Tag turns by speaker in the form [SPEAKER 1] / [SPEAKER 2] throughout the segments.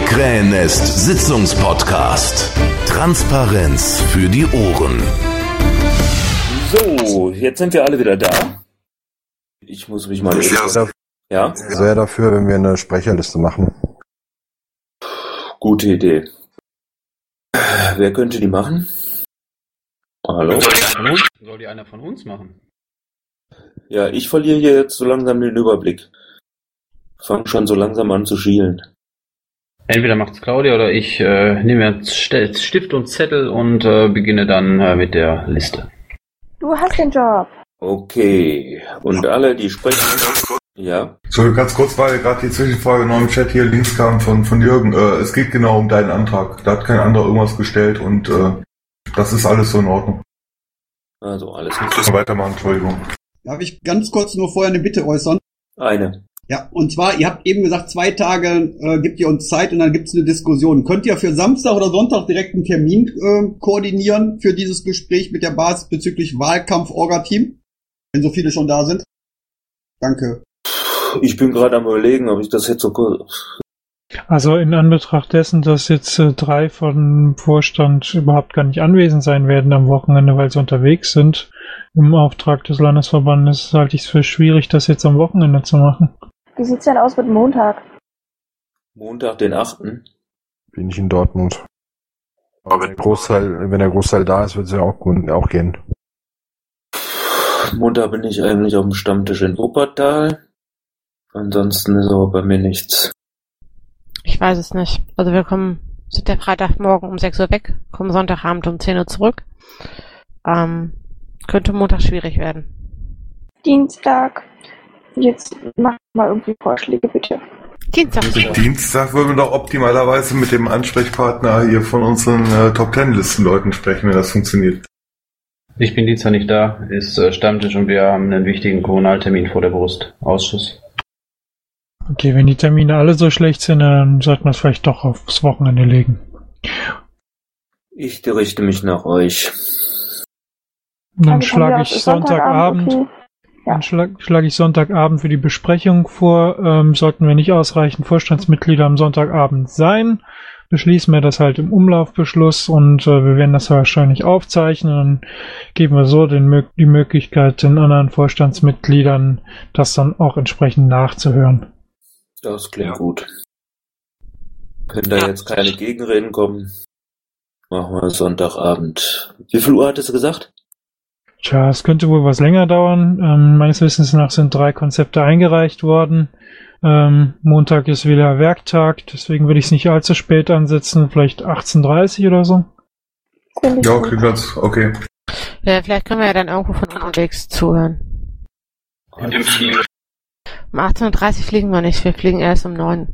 [SPEAKER 1] Krähennest Sitzungspodcast. Transparenz für die Ohren.
[SPEAKER 2] So, jetzt sind wir alle wieder da. Ich muss mich mal... Ja?
[SPEAKER 3] Sehr dafür, wenn wir eine Sprecherliste machen.
[SPEAKER 2] Gute Idee. Wer könnte die machen? Hallo?
[SPEAKER 4] Soll die einer von uns machen?
[SPEAKER 2] Ja, ich verliere hier jetzt so langsam den Überblick. Fang schon so langsam an zu schielen.
[SPEAKER 4] Entweder macht's Claudia oder ich nehme jetzt Stift und Zettel und beginne dann mit der Liste.
[SPEAKER 5] Du hast den Job.
[SPEAKER 2] Okay. Und alle, die sprechen... Ja.
[SPEAKER 6] So, ganz kurz, weil gerade die Zwischenfrage noch im Chat hier links kam von Jürgen. Es geht genau um deinen Antrag. Da hat kein anderer irgendwas gestellt und das ist alles so in Ordnung.
[SPEAKER 2] Also alles
[SPEAKER 6] nicht. Weitermachen, Entschuldigung.
[SPEAKER 7] Darf ich ganz kurz nur vorher eine Bitte äußern?
[SPEAKER 2] Eine.
[SPEAKER 7] Ja, und zwar, ihr habt eben gesagt, 2 Tage gibt ihr uns Zeit und dann gibt's eine Diskussion. Könnt ihr für Samstag oder Sonntag direkt einen Termin koordinieren für dieses Gespräch mit der Basis bezüglich Wahlkampf-Orga-Team? Wenn so viele schon da sind. Danke.
[SPEAKER 2] Ich bin gerade am Überlegen, ob ich das jetzt so kurz...
[SPEAKER 8] Also in Anbetracht dessen, dass jetzt 3 vom Vorstand überhaupt gar nicht anwesend sein werden am Wochenende, weil sie unterwegs sind, im Auftrag des Landesverbandes, halte ich es für schwierig, das jetzt am Wochenende zu machen.
[SPEAKER 5] Wie sieht's denn aus mit Montag?
[SPEAKER 2] Montag, den 8.
[SPEAKER 3] Bin ich in Dortmund. Aber wenn der Großteil da ist, wird es ja auch gehen.
[SPEAKER 2] Montag bin ich eigentlich auf dem Stammtisch in Wuppertal. Ansonsten ist aber bei mir nichts.
[SPEAKER 9] Ich weiß es nicht. Also sind der Freitagmorgen um 6 Uhr weg, kommen Sonntagabend um 10 Uhr zurück. Könnte Montag schwierig werden.
[SPEAKER 5] Dienstag. Jetzt mach mal irgendwie Vorschläge, bitte.
[SPEAKER 6] Dienstag würden wir doch optimalerweise mit dem Ansprechpartner hier von unseren Top-10-Listen-Leuten sprechen, wenn das funktioniert.
[SPEAKER 4] Ich bin Dienstag nicht da, ist Stammtisch und wir haben einen wichtigen Kommunaltermin vor der Brust. Ausschuss.
[SPEAKER 8] Okay, wenn die Termine alle so schlecht sind, dann sollten wir es vielleicht doch aufs Wochenende legen.
[SPEAKER 2] Ich richte mich nach euch.
[SPEAKER 8] Dann schlage ich Sonntagabend. Okay. Ja. Dann schlage ich Sonntagabend für die Besprechung vor. Sollten wir nicht ausreichend Vorstandsmitglieder am Sonntagabend sein, beschließen wir das halt im Umlaufbeschluss und wir werden das wahrscheinlich aufzeichnen. Dann geben wir so die Möglichkeit den anderen Vorstandsmitgliedern, das dann auch entsprechend nachzuhören.
[SPEAKER 2] Das klingt gut. Wenn da jetzt keine Gegenreden kommen, machen wir Sonntagabend. Wie viel Uhr hattest du gesagt?
[SPEAKER 8] Tja, es könnte wohl was länger dauern. Meines Wissens nach sind 3 Konzepte eingereicht worden. Montag ist wieder Werktag, deswegen würde ich es nicht allzu spät ansetzen, vielleicht 18:30 oder so.
[SPEAKER 6] Ja, klingt ganz okay.
[SPEAKER 9] Ja, vielleicht können wir ja dann irgendwo von unterwegs zuhören.
[SPEAKER 4] Und im Flieger.
[SPEAKER 9] Um 18:30 fliegen wir nicht, wir fliegen erst um 9.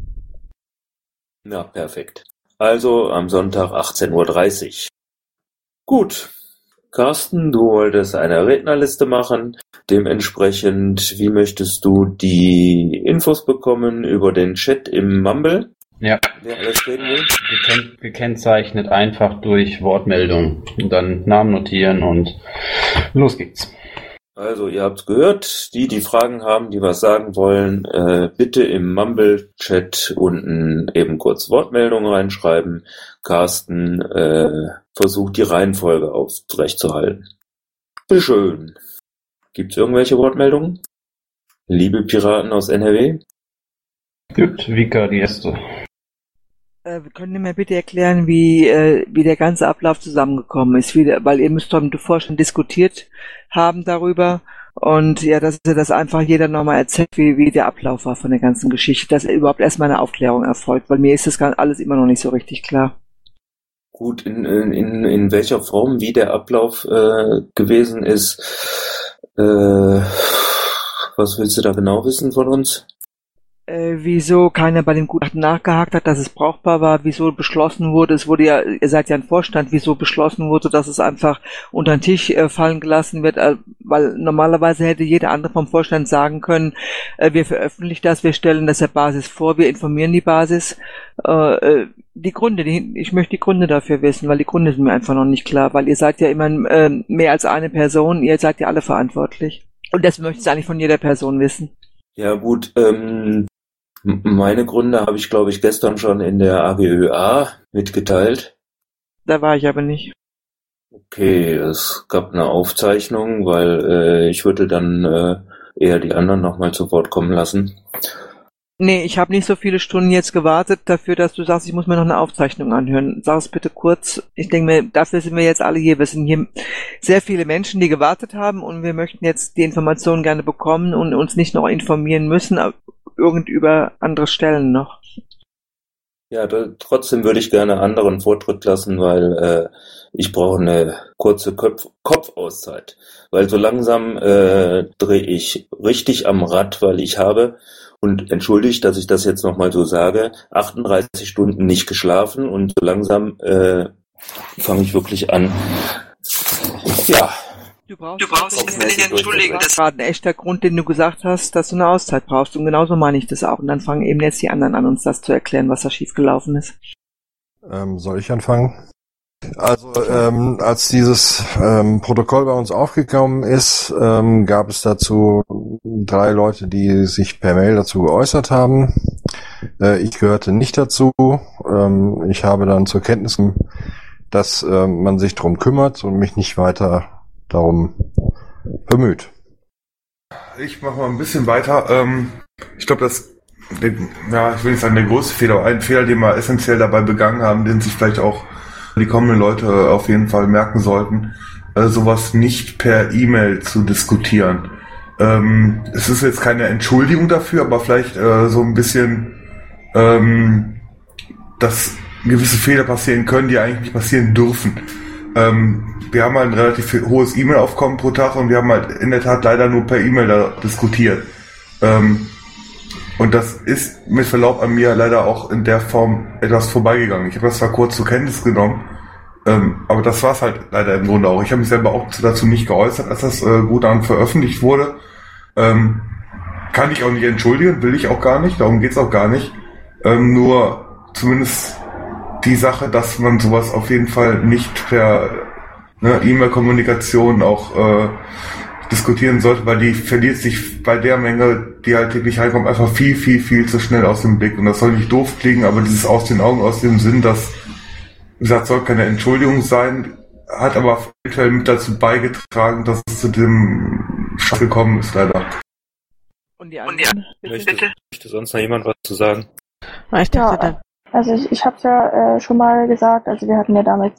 [SPEAKER 2] Ja, perfekt. Also am Sonntag 18:30 Uhr. Gut. Carsten, du wolltest eine Rednerliste machen. Dementsprechend, wie möchtest du die Infos bekommen über den Chat im Mumble?
[SPEAKER 4] Ja.
[SPEAKER 2] Wer alles reden will?
[SPEAKER 4] Gekennzeichnet einfach durch Wortmeldung. Und dann Namen notieren und los geht's.
[SPEAKER 2] Also, ihr habt's gehört. Die Fragen haben, die was sagen wollen, bitte im Mumble-Chat unten eben kurz Wortmeldungen reinschreiben. Carsten versucht die Reihenfolge aufrechtzuerhalten. Bitteschön. Gibt's irgendwelche Wortmeldungen? Liebe Piraten aus NRW?
[SPEAKER 4] Gut, Vika, die erste.
[SPEAKER 10] Können Sie mir bitte erklären, wie der ganze Ablauf zusammengekommen ist? Weil ihr müsst doch mit dem Vorstand diskutiert haben darüber und ja, dass das einfach jeder nochmal erzählt, wie der Ablauf war von der ganzen Geschichte, dass überhaupt erstmal eine Aufklärung erfolgt, weil mir ist das alles immer noch nicht so richtig klar.
[SPEAKER 2] Gut, in welcher Form, wie der Ablauf gewesen ist, was willst du da genau wissen von uns?
[SPEAKER 10] Wieso keiner bei dem Gutachten nachgehakt hat, dass es brauchbar war, wieso beschlossen wurde, ihr seid ja ein Vorstand, wieso beschlossen wurde, dass es einfach unter den Tisch fallen gelassen wird, weil normalerweise hätte jeder andere vom Vorstand sagen können, wir veröffentlichen das, wir stellen das der Basis vor, wir informieren die Basis. Die Gründe, ich möchte die Gründe dafür wissen, weil die Gründe sind mir einfach noch nicht klar, weil ihr seid ja immer mehr als eine Person, ihr seid ja alle verantwortlich. Und das möchte ich eigentlich von jeder Person wissen.
[SPEAKER 2] Ja gut, Meine Gründe habe ich, glaube ich, gestern schon in der AGÖA mitgeteilt.
[SPEAKER 10] Da war ich aber nicht.
[SPEAKER 2] Okay, es gab eine Aufzeichnung, weil ich würde dann eher die anderen nochmal zu Wort kommen lassen.
[SPEAKER 10] Nee, ich habe nicht so viele Stunden jetzt gewartet dafür, dass du sagst, ich muss mir noch eine Aufzeichnung anhören. Sag es bitte kurz. Ich denke mir, dafür sind wir jetzt alle hier. Wir sind hier sehr viele Menschen, die gewartet haben und wir möchten jetzt die Informationen gerne bekommen und uns nicht noch informieren müssen, irgend über andere Stellen noch.
[SPEAKER 2] Ja, trotzdem würde ich gerne anderen Vortritt lassen, weil ich brauche eine kurze Kopfauszeit. Weil so langsam drehe ich richtig am Rad, weil ich habe, und entschuldigt, dass ich das jetzt nochmal so sage, 38 Stunden nicht geschlafen und so langsam fange ich wirklich an. Ja.
[SPEAKER 10] Du brauchst es nicht entschuldigen. Das war ein echter Grund, den du gesagt hast, dass du eine Auszeit brauchst. Und genauso meine ich das auch. Und dann fangen eben jetzt die anderen an, uns das zu erklären, was da schiefgelaufen ist.
[SPEAKER 3] Soll ich anfangen? Also, als dieses Protokoll bei uns aufgekommen ist, gab es dazu 3 Leute, die sich per Mail dazu geäußert haben. Ich gehörte nicht dazu. Ich habe dann zur Kenntnis genommen, dass man sich darum kümmert und mich nicht weiter darum bemüht.
[SPEAKER 6] Ich mache mal ein bisschen weiter. Ich glaube, ich will nicht sagen der größte Fehler, aber ein Fehler, den wir essentiell dabei begangen haben, den sich vielleicht auch die kommenden Leute auf jeden Fall merken sollten, sowas nicht per E-Mail zu diskutieren. Es ist jetzt keine Entschuldigung dafür, aber vielleicht so ein bisschen, dass gewisse Fehler passieren können, die eigentlich nicht passieren dürfen. Wir haben halt ein relativ hohes E-Mail-Aufkommen pro Tag und wir haben halt in der Tat leider nur per E-Mail da diskutiert. Und das ist mit Verlaub an mir leider auch in der Form etwas vorbeigegangen. Ich habe das zwar kurz zur Kenntnis genommen, aber das war's halt leider im Grunde auch. Ich habe mich selber auch dazu nicht geäußert, als das Gutachten veröffentlicht wurde. Kann ich auch nicht entschuldigen, will ich auch gar nicht, darum geht's auch gar nicht. Nur zumindest die Sache, dass man sowas auf jeden Fall nicht per E-Mail-Kommunikation auch diskutieren sollte, weil die verliert sich bei der Menge, die halt täglich reinkommt, einfach viel, viel, viel zu schnell aus dem Blick. Und das soll nicht doof klingen, aber dieses aus den Augen, aus dem Sinn, dass, wie gesagt, soll keine Entschuldigung sein, hat aber eventuell mit dazu beigetragen, dass es zu dem Schach gekommen ist, leider.
[SPEAKER 10] Und die anderen?
[SPEAKER 2] Möchte sonst noch jemand was zu sagen?
[SPEAKER 9] Ich dachte,
[SPEAKER 5] also ich habe es ja schon mal gesagt, also wir hatten ja damals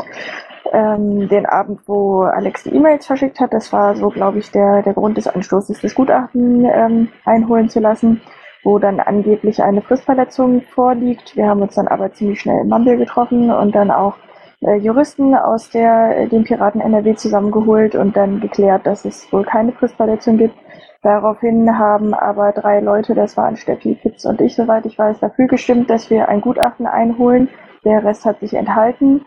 [SPEAKER 5] den Abend, wo Alex die E-Mails verschickt hat, das war so, glaube ich, der Grund des Anstoßes, das Gutachten einholen zu lassen, wo dann angeblich eine Fristverletzung vorliegt. Wir haben uns dann aber ziemlich schnell in Mumble getroffen und dann auch Juristen aus dem Piraten NRW zusammengeholt und dann geklärt, dass es wohl keine Fristverletzung gibt. Daraufhin haben aber 3 Leute, das waren Steffi, Fitz und ich, soweit ich weiß, dafür gestimmt, dass wir ein Gutachten einholen. Der Rest hat sich enthalten.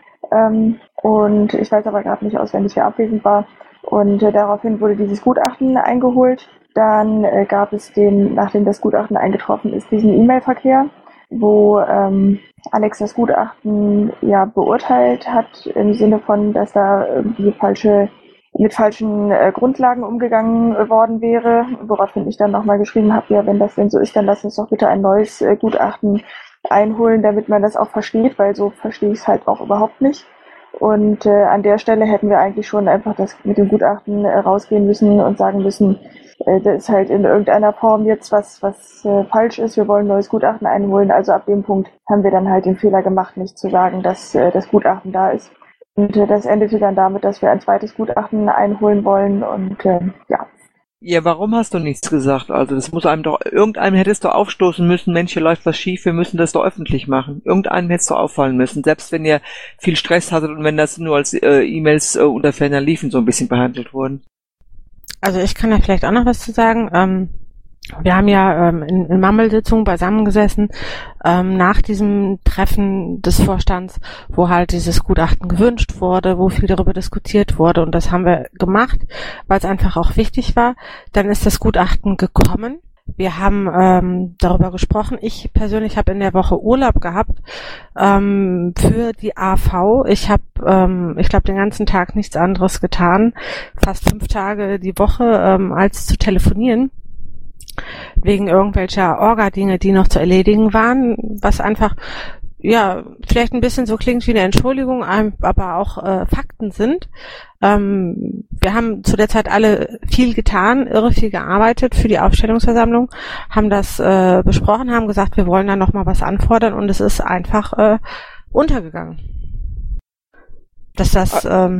[SPEAKER 5] Und ich weiß aber gerade nicht auswendig, wer abwesend war. Und daraufhin wurde dieses Gutachten eingeholt. Dann gab es nachdem das Gutachten eingetroffen ist, diesen E-Mail-Verkehr, wo Alex das Gutachten ja beurteilt hat, im Sinne von, dass da irgendwie mit falschen Grundlagen umgegangen worden wäre, woraufhin ich dann nochmal geschrieben habe, ja, wenn das denn so ist, dann lass uns doch bitte ein neues Gutachten einholen, damit man das auch versteht, weil so verstehe ich es halt auch überhaupt nicht. Und an der Stelle hätten wir eigentlich schon einfach das mit dem Gutachten rausgehen müssen und sagen müssen, das ist halt in irgendeiner Form jetzt was falsch ist, wir wollen ein neues Gutachten einholen. Also ab dem Punkt haben wir dann halt den Fehler gemacht, nicht zu sagen, dass das Gutachten da ist. Und das endete dann damit, dass wir ein zweites Gutachten einholen wollen und ja.
[SPEAKER 10] Ja, warum hast du nichts gesagt? Also das muss irgendeinem hättest du aufstoßen müssen, Mensch, hier läuft was schief, wir müssen das doch öffentlich machen. Irgendeinem hättest du auffallen müssen, selbst wenn ihr viel Stress hattet und wenn das nur als E-Mails unter ferner Liefen so ein bisschen behandelt wurden.
[SPEAKER 9] Also ich kann da vielleicht auch noch was zu sagen. Wir haben ja in Mumble-Sitzungen beisammengesessen nach diesem Treffen des Vorstands, wo halt dieses Gutachten gewünscht wurde, wo viel darüber diskutiert wurde und das haben wir gemacht, weil es einfach auch wichtig war. Dann ist das Gutachten gekommen. Wir haben darüber gesprochen. Ich persönlich habe in der Woche Urlaub gehabt für die AV. Ich habe, ich glaube, den ganzen Tag nichts anderes getan, fast 5 Tage die Woche, als zu telefonieren. wegen irgendwelcher Orga-Dinge, die noch zu erledigen waren, was einfach ja vielleicht ein bisschen so klingt wie eine Entschuldigung, aber auch Fakten sind. Wir haben zu der Zeit alle viel getan, irre viel gearbeitet für die Aufstellungsversammlung, haben das besprochen, haben gesagt, wir wollen da nochmal was anfordern und es ist einfach untergegangen. Dass das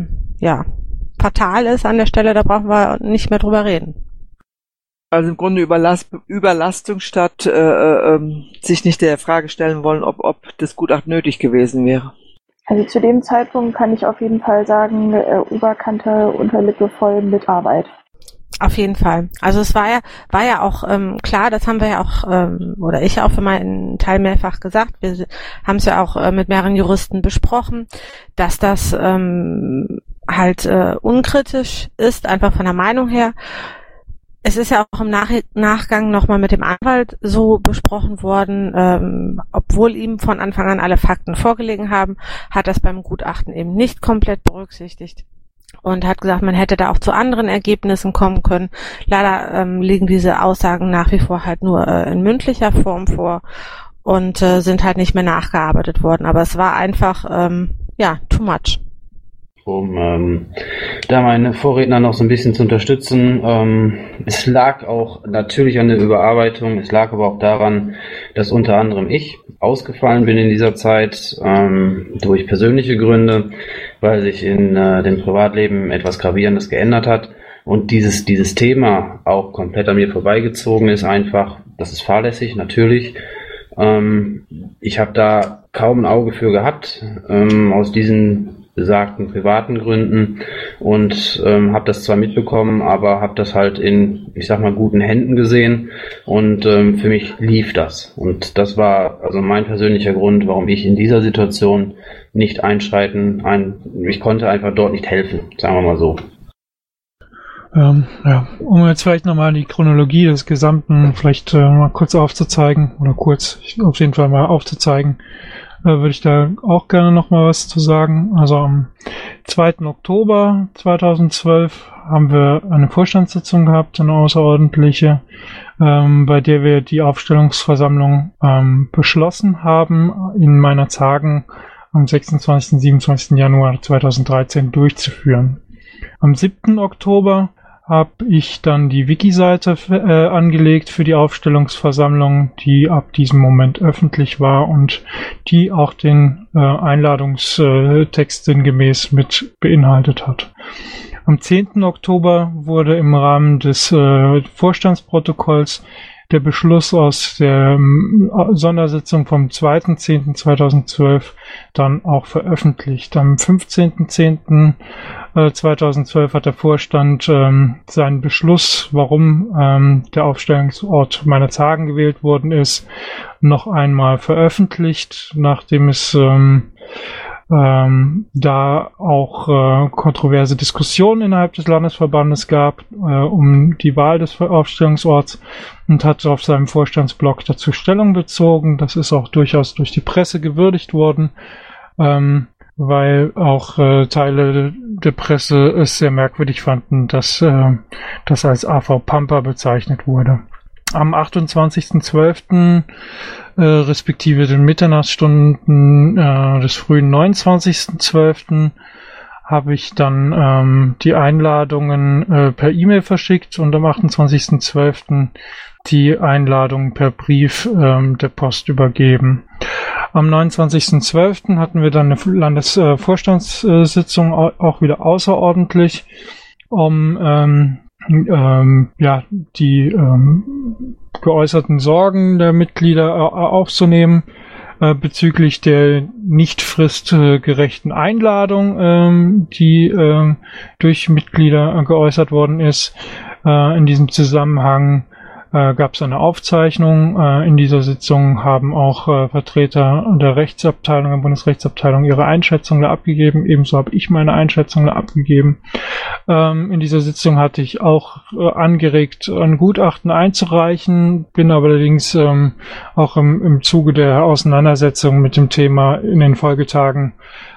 [SPEAKER 9] fatal ist an der Stelle, da brauchen wir nicht mehr drüber reden.
[SPEAKER 10] Also im Grunde Überlastung statt sich nicht der Frage stellen wollen, ob das Gutachten nötig gewesen wäre.
[SPEAKER 5] Also zu dem Zeitpunkt kann ich auf jeden Fall sagen, Oberkante, Unterlippe voll mit Arbeit.
[SPEAKER 9] Auf jeden Fall. Also es war ja auch klar, das haben wir ja auch, oder ich auch für meinen Teil mehrfach gesagt, wir haben es ja auch mit mehreren Juristen besprochen, dass das halt unkritisch ist, einfach von der Meinung her. Es ist ja auch im Nachgang nochmal mit dem Anwalt so besprochen worden, obwohl ihm von Anfang an alle Fakten vorgelegen haben, hat das beim Gutachten eben nicht komplett berücksichtigt und hat gesagt, man hätte da auch zu anderen Ergebnissen kommen können. Leider liegen diese Aussagen nach wie vor halt nur in mündlicher Form vor und sind halt nicht mehr nachgearbeitet worden. Aber es war einfach, too much.
[SPEAKER 4] Um da meine Vorredner noch so ein bisschen zu unterstützen. Es lag auch natürlich an der Überarbeitung, es lag aber auch daran, dass unter anderem ich ausgefallen bin in dieser Zeit durch persönliche Gründe, weil sich in dem Privatleben etwas Gravierendes geändert hat und dieses Thema auch komplett an mir vorbeigezogen ist einfach. Das ist fahrlässig, natürlich. Ich habe da kaum ein Auge für gehabt, aus diesen besagten privaten Gründen und habe das zwar mitbekommen, aber habe das halt in, ich sag mal, guten Händen gesehen und für mich lief das. Und das war also mein persönlicher Grund, warum ich in dieser Situation nicht einschreiten, ich konnte einfach dort nicht helfen, sagen wir mal so.
[SPEAKER 8] Um jetzt vielleicht nochmal die Chronologie des Gesamten vielleicht mal kurz aufzuzeigen, oder auf jeden Fall mal aufzuzeigen, würde ich da auch gerne nochmal was zu sagen. Also am 2. Oktober 2012 haben wir eine Vorstandssitzung gehabt, eine außerordentliche, bei der wir die Aufstellungsversammlung beschlossen haben, in meiner Tagung am 26. und 27. Januar 2013 durchzuführen. Am 7. Oktober habe ich dann die Wiki-Seite angelegt für die Aufstellungsversammlung, die ab diesem Moment öffentlich war und die auch den Einladungstext sinngemäß mit beinhaltet hat. Am 10. Oktober wurde im Rahmen des Vorstandsprotokolls der Beschluss aus der Sondersitzung vom 2.10.2012 dann auch veröffentlicht. Am 15.10.2012 hat der Vorstand seinen Beschluss, warum der Aufstellungsort meiner Tagen gewählt worden ist, noch einmal veröffentlicht, nachdem es da auch kontroverse Diskussionen innerhalb des Landesverbandes gab um die Wahl des Aufstellungsorts und hat auf seinem Vorstandsblog dazu Stellung bezogen. Das ist auch durchaus durch die Presse gewürdigt worden, weil auch Teile der Presse es sehr merkwürdig fanden, dass das als AV Pampa bezeichnet wurde. Am 28.12. Respektive den Mitternachtsstunden des frühen 29.12. habe ich dann die Einladungen per E-Mail verschickt und am 28.12. die Einladungen per Brief der Post übergeben. Am 29.12. hatten wir dann eine Landesvorstandssitzung auch wieder außerordentlich, um die geäußerten Sorgen der Mitglieder aufzunehmen bezüglich der nicht fristgerechten Einladung, die durch Mitglieder geäußert worden ist. In diesem Zusammenhang gab es eine Aufzeichnung. In dieser Sitzung haben auch Vertreter der Rechtsabteilung, der Bundesrechtsabteilung ihre Einschätzung da abgegeben. Ebenso habe ich meine Einschätzung da abgegeben. In dieser Sitzung hatte ich auch angeregt, ein Gutachten einzureichen, bin aber allerdings auch im Zuge der Auseinandersetzung mit dem Thema in den Folgetagen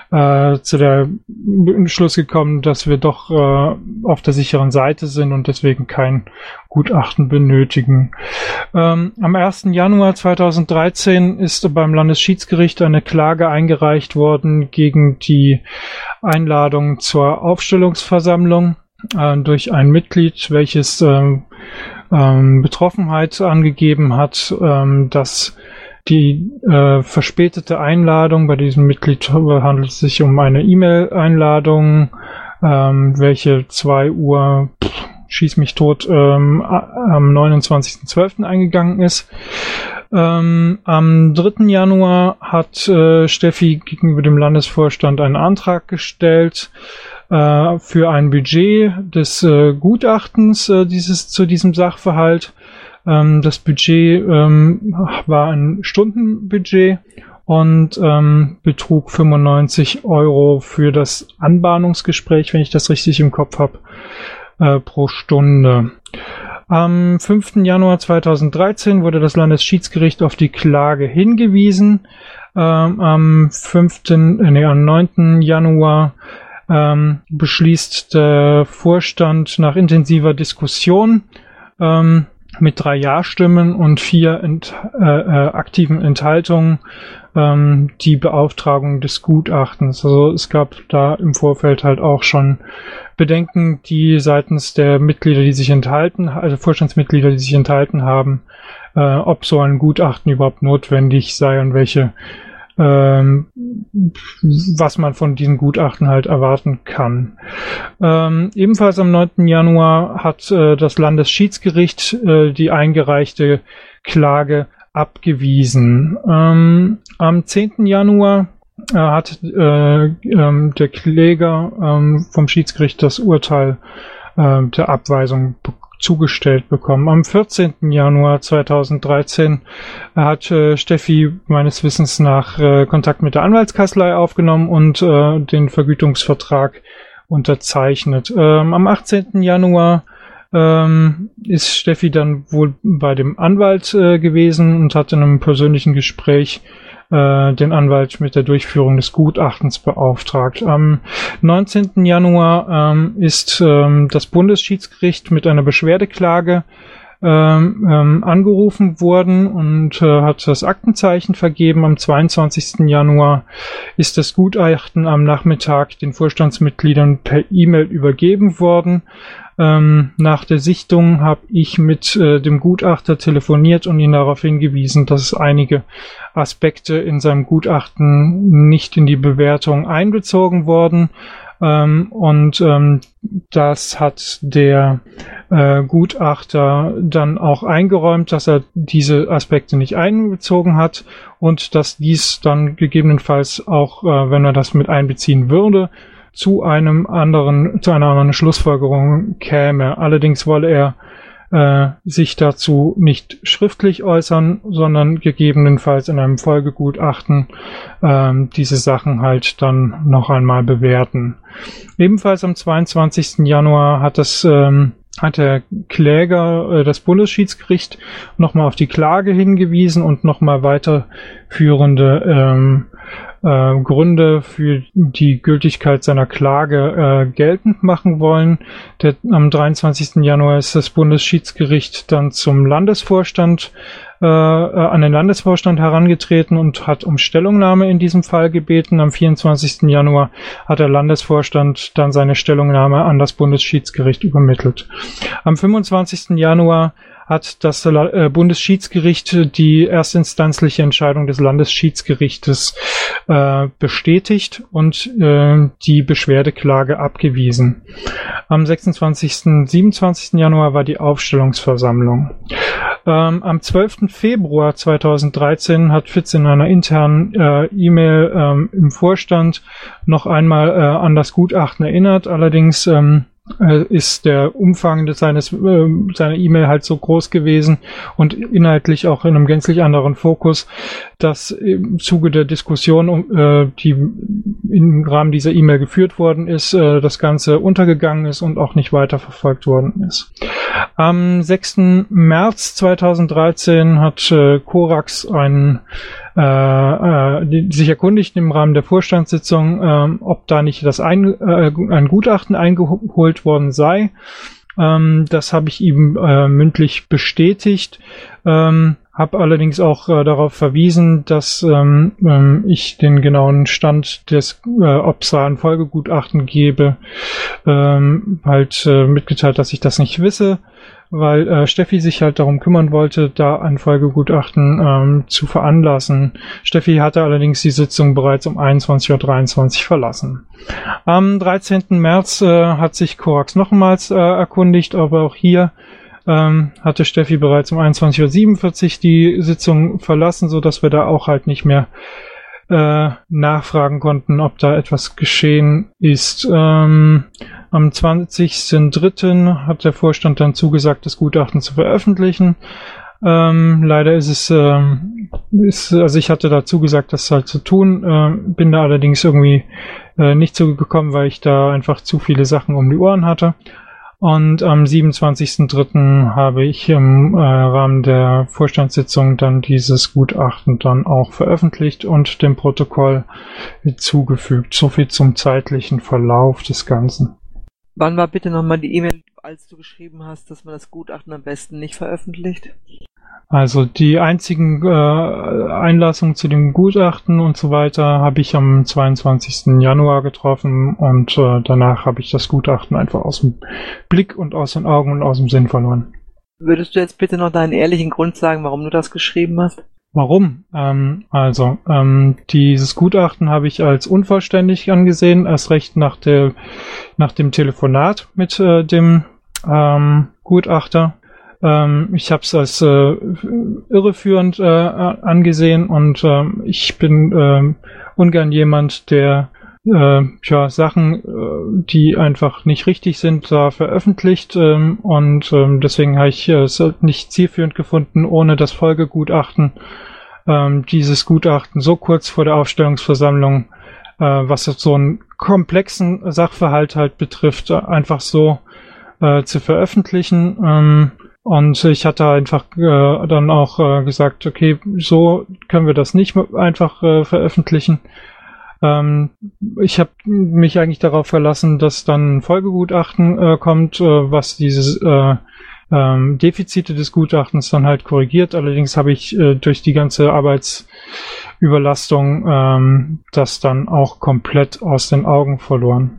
[SPEAKER 8] zu der Schluss gekommen, dass wir doch auf der sicheren Seite sind und deswegen kein Gutachten benötigen. Am 1. Januar 2013 ist beim Landesschiedsgericht eine Klage eingereicht worden gegen die Einladung zur Aufstellungsversammlung durch ein Mitglied, welches Betroffenheit angegeben hat, dass die verspätete Einladung, bei diesem Mitglied handelt es sich um eine E-Mail-Einladung, welche 2 Uhr, schieß mich tot, am 29.12. eingegangen ist. Am 3. Januar hat Steffi gegenüber dem Landesvorstand einen Antrag gestellt für ein Budget des Gutachtens zu diesem Sachverhalt. Das Budget war ein Stundenbudget und betrug 95 € für das Anbahnungsgespräch, wenn ich das richtig im Kopf habe, pro Stunde. Am 5. Januar 2013 wurde das Landesschiedsgericht auf die Klage hingewiesen. Am 9. Januar beschließt der Vorstand nach intensiver Diskussion mit 3 Ja-Stimmen und 4 aktiven Enthaltungen die Beauftragung des Gutachtens. Also es gab da im Vorfeld halt auch schon Bedenken, die seitens der Mitglieder, die sich enthalten, also Vorstandsmitglieder, die sich enthalten haben, ob so ein Gutachten überhaupt notwendig sei und was man von diesen Gutachten halt erwarten kann. Ebenfalls am 9. Januar hat das Landesschiedsgericht die eingereichte Klage abgewiesen. Am 10. Januar hat der Kläger vom Schiedsgericht das Urteil der Abweisung zugestellt bekommen. Am 14. Januar 2013 hat Steffi meines Wissens nach Kontakt mit der Anwaltskanzlei aufgenommen und den Vergütungsvertrag unterzeichnet. Am 18. Januar ist Steffi dann wohl bei dem Anwalt gewesen und hat in einem persönlichen Gespräch den Anwalt mit der Durchführung des Gutachtens beauftragt. Am 19. Januar ist das Bundesschiedsgericht mit einer Beschwerdeklage angerufen worden und hat das Aktenzeichen vergeben. Am 22. Januar ist das Gutachten am Nachmittag den Vorstandsmitgliedern per E-Mail übergeben worden. Nach der Sichtung habe ich mit dem Gutachter telefoniert und ihn darauf hingewiesen, dass einige Aspekte in seinem Gutachten nicht in die Bewertung einbezogen wurden. Das hat der Gutachter dann auch eingeräumt, dass er diese Aspekte nicht einbezogen hat und dass dies dann gegebenenfalls auch, wenn er das mit einbeziehen würde, zu einer anderen Schlussfolgerung käme. Allerdings wolle er sich dazu nicht schriftlich äußern, sondern gegebenenfalls in einem Folgegutachten diese Sachen halt dann noch einmal bewerten. Ebenfalls am 22. Januar hat der Kläger das Bundesschiedsgericht nochmal auf die Klage hingewiesen und nochmal weiterführende Gründe für die Gültigkeit seiner Klage geltend machen wollen. Am 23. Januar ist das Bundesschiedsgericht dann zum Landesvorstand an den Landesvorstand herangetreten und hat um Stellungnahme in diesem Fall gebeten. Am 24. Januar hat der Landesvorstand dann seine Stellungnahme an das Bundesschiedsgericht übermittelt. Am 25. Januar hat das Bundesschiedsgericht die erstinstanzliche Entscheidung des Landesschiedsgerichtes bestätigt und die Beschwerdeklage abgewiesen. Am 27. Januar war die Aufstellungsversammlung. Am 12. Februar 2013 hat Fitz in einer internen E-Mail im Vorstand noch einmal an das Gutachten erinnert. Allerdings ist der Umfang seiner E-Mail halt so groß gewesen und inhaltlich auch in einem gänzlich anderen Fokus, dass im Zuge der Diskussion, die im Rahmen dieser E-Mail geführt worden ist, das Ganze untergegangen ist und auch nicht weiterverfolgt worden ist. Am 6. März 2013 hat Korax sich erkundigt im Rahmen der Vorstandssitzung, ob da nicht ein Gutachten eingeholt worden sei. Das habe ich ihm mündlich bestätigt, habe allerdings auch darauf verwiesen, dass ich den genauen Stand des, ob es da ein Folgegutachten gebe, mitgeteilt, dass ich das nicht wisse, weil Steffi sich halt darum kümmern wollte, da ein Folgegutachten zu veranlassen. Steffi hatte allerdings die Sitzung bereits um 21:23 Uhr verlassen. Am 13. März hat sich Korax nochmals erkundigt, aber auch hier hatte Steffi bereits um 21:47 Uhr die Sitzung verlassen, so dass wir da auch halt nicht mehr nachfragen konnten, ob da etwas geschehen ist. Am 20.03. hat der Vorstand dann zugesagt, das Gutachten zu veröffentlichen. Leider ist es, also ich hatte da zugesagt, das halt zu tun, bin da allerdings irgendwie nicht zugekommen, weil ich da einfach zu viele Sachen um die Ohren hatte. Und am 27.03. habe ich im Rahmen der Vorstandssitzung dann dieses Gutachten dann auch veröffentlicht und dem Protokoll hinzugefügt. So viel zum zeitlichen Verlauf des Ganzen.
[SPEAKER 10] Wann war bitte nochmal die E-Mail, als du geschrieben hast, dass man das Gutachten am besten nicht veröffentlicht?
[SPEAKER 8] Also die einzigen Einlassungen zu dem Gutachten und so weiter habe ich am 22. Januar getroffen und danach habe ich das Gutachten einfach aus dem Blick und aus den Augen und aus dem Sinn verloren.
[SPEAKER 10] Würdest du jetzt bitte noch deinen ehrlichen Grund sagen, warum du das geschrieben hast?
[SPEAKER 8] Warum? Dieses Gutachten habe ich als unvollständig angesehen, erst recht nach dem Telefonat mit dem Gutachter. Ich habe es als irreführend angesehen und ich bin ungern jemand, der Sachen, die einfach nicht richtig sind, da veröffentlicht und deswegen habe ich es nicht zielführend gefunden, ohne das Folgegutachten dieses Gutachten so kurz vor der Aufstellungsversammlung, was so einen komplexen Sachverhalt halt betrifft, einfach so zu veröffentlichen. Und ich hatte einfach dann auch gesagt, okay, so können wir das nicht einfach veröffentlichen. Ich habe mich eigentlich darauf verlassen, dass dann ein Folgegutachten kommt, was diese Defizite des Gutachtens dann halt korrigiert. Allerdings habe ich durch die ganze Arbeitsüberlastung das dann auch komplett aus den Augen verloren.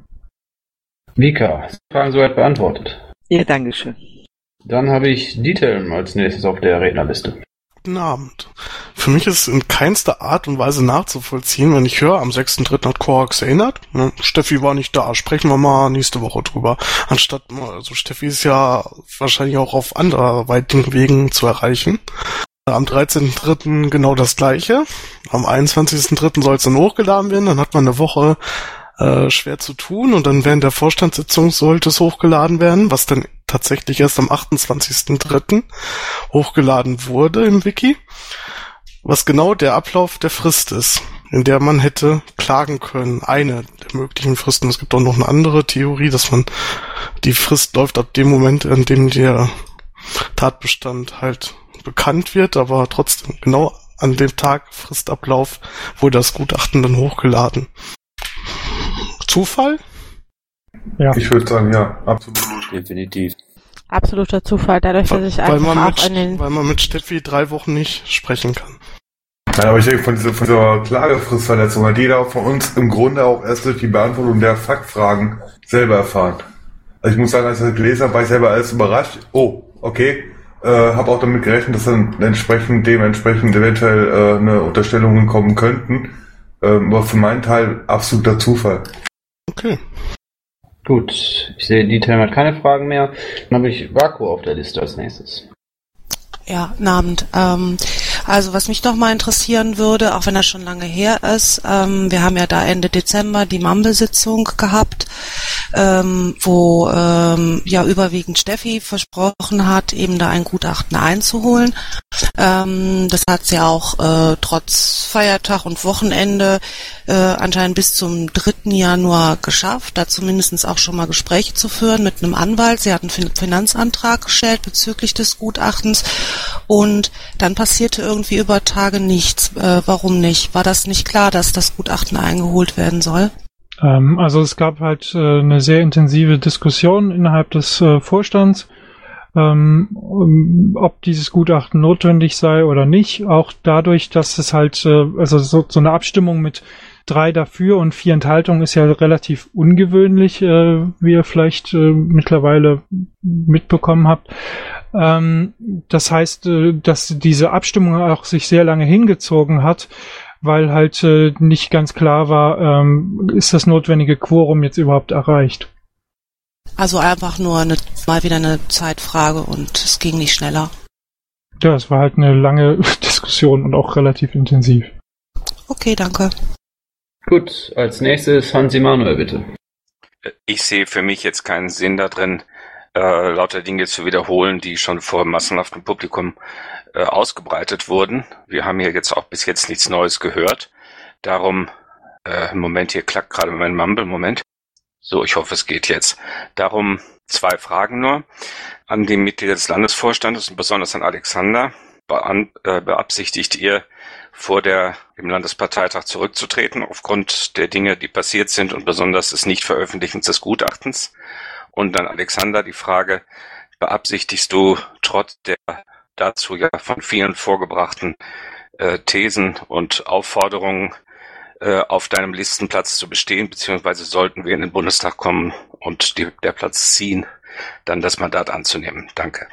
[SPEAKER 4] Mika, Fragen soweit beantwortet?
[SPEAKER 10] Ja, dankeschön.
[SPEAKER 4] Dann habe ich Dieter als nächstes auf der Rednerliste.
[SPEAKER 11] Guten Abend. Für mich ist es in keinster Art und Weise nachzuvollziehen, wenn ich höre, am 6.3. hat Korax erinnert. Steffi war nicht da, sprechen wir mal nächste Woche drüber. Also Steffi ist ja wahrscheinlich auch auf anderweitigen Wegen zu erreichen. Am 13.3. genau das Gleiche. Am 21.3. soll es dann hochgeladen werden, dann hat man eine Woche schwer zu tun und dann während der Vorstandssitzung sollte es hochgeladen werden, was dann tatsächlich erst am 28.3. hochgeladen wurde im Wiki, was genau der Ablauf der Frist ist, in der man hätte klagen können, eine der möglichen Fristen. Es gibt auch noch eine andere Theorie, dass die Frist läuft ab dem Moment, in dem der Tatbestand halt bekannt wird, aber trotzdem genau an dem Tag Fristablauf wurde das Gutachten dann hochgeladen. Zufall?
[SPEAKER 6] Ja. Ich würde sagen, ja, absolut.
[SPEAKER 2] Definitiv.
[SPEAKER 9] Absoluter Zufall, dadurch, dass ich einfach
[SPEAKER 11] weil man mit Steffi 3 Wochen nicht sprechen kann.
[SPEAKER 6] Nein, aber ich denke, von dieser Klagefristverletzung hat jeder von uns im Grunde auch erst durch die Beantwortung der Faktfragen selber erfahren. Also ich muss sagen, als ich das gelesen habe, war ich selber alles überrascht. Oh, okay. Habe auch damit gerechnet, dass dann dementsprechend eventuell eine Unterstellungen kommen könnten. Aber für meinen Teil absoluter Zufall.
[SPEAKER 11] Okay.
[SPEAKER 4] Gut, ich sehe, Dieter hat keine Fragen mehr. Dann habe ich Vaku auf der Liste als nächstes.
[SPEAKER 12] Ja, guten Abend.
[SPEAKER 9] Also was mich noch mal interessieren würde, auch wenn das schon lange her ist, wir haben ja da Ende Dezember die Mumble-Sitzung gehabt, wo ja überwiegend Steffi versprochen hat, eben da ein Gutachten einzuholen. Das hat sie auch trotz Feiertag und Wochenende anscheinend bis zum 3. Januar geschafft, da zumindest auch schon mal Gespräche zu führen mit einem Anwalt. Sie hat einen Finanzantrag gestellt bezüglich des Gutachtens und dann passierte irgendwie über Tage nichts. Warum nicht? War das nicht klar, dass das Gutachten eingeholt werden soll?
[SPEAKER 8] Also es gab halt eine sehr intensive Diskussion innerhalb des Vorstands, ob dieses Gutachten notwendig sei oder nicht. Auch dadurch, dass es halt, also so eine Abstimmung mit 3 dafür und 4 Enthaltungen ist ja relativ ungewöhnlich, wie ihr vielleicht mittlerweile mitbekommen habt. Das heißt, dass diese Abstimmung auch sich sehr lange hingezogen hat, weil halt nicht ganz klar war, ist das notwendige Quorum jetzt überhaupt erreicht.
[SPEAKER 9] Also einfach nur mal wieder eine Zeitfrage und es ging nicht schneller.
[SPEAKER 8] Ja, es war halt eine lange Diskussion und auch relativ intensiv.
[SPEAKER 9] Okay, danke.
[SPEAKER 4] Gut, als nächstes Hansi Manuel, bitte.
[SPEAKER 12] Ich sehe für mich jetzt keinen Sinn da drin, lauter Dinge zu wiederholen, die schon vor massenhaftem Publikum ausgebreitet wurden. Wir haben hier jetzt auch bis jetzt nichts Neues gehört. Darum, Moment, hier klackt gerade mein Mumble, Moment. So, ich hoffe, es geht jetzt. Darum 2 Fragen nur an die Mitglieder des Landesvorstandes und besonders an Alexander. Beabsichtigt ihr, vor dem Landesparteitag zurückzutreten aufgrund der Dinge, die passiert sind und besonders des Nichtveröffentlichens des Gutachtens? Und dann Alexander die Frage, beabsichtigst du trotz der dazu ja von vielen vorgebrachten Thesen und Aufforderungen auf deinem Listenplatz zu bestehen, beziehungsweise sollten wir in den Bundestag kommen und der Platz ziehen, dann das Mandat anzunehmen? Danke.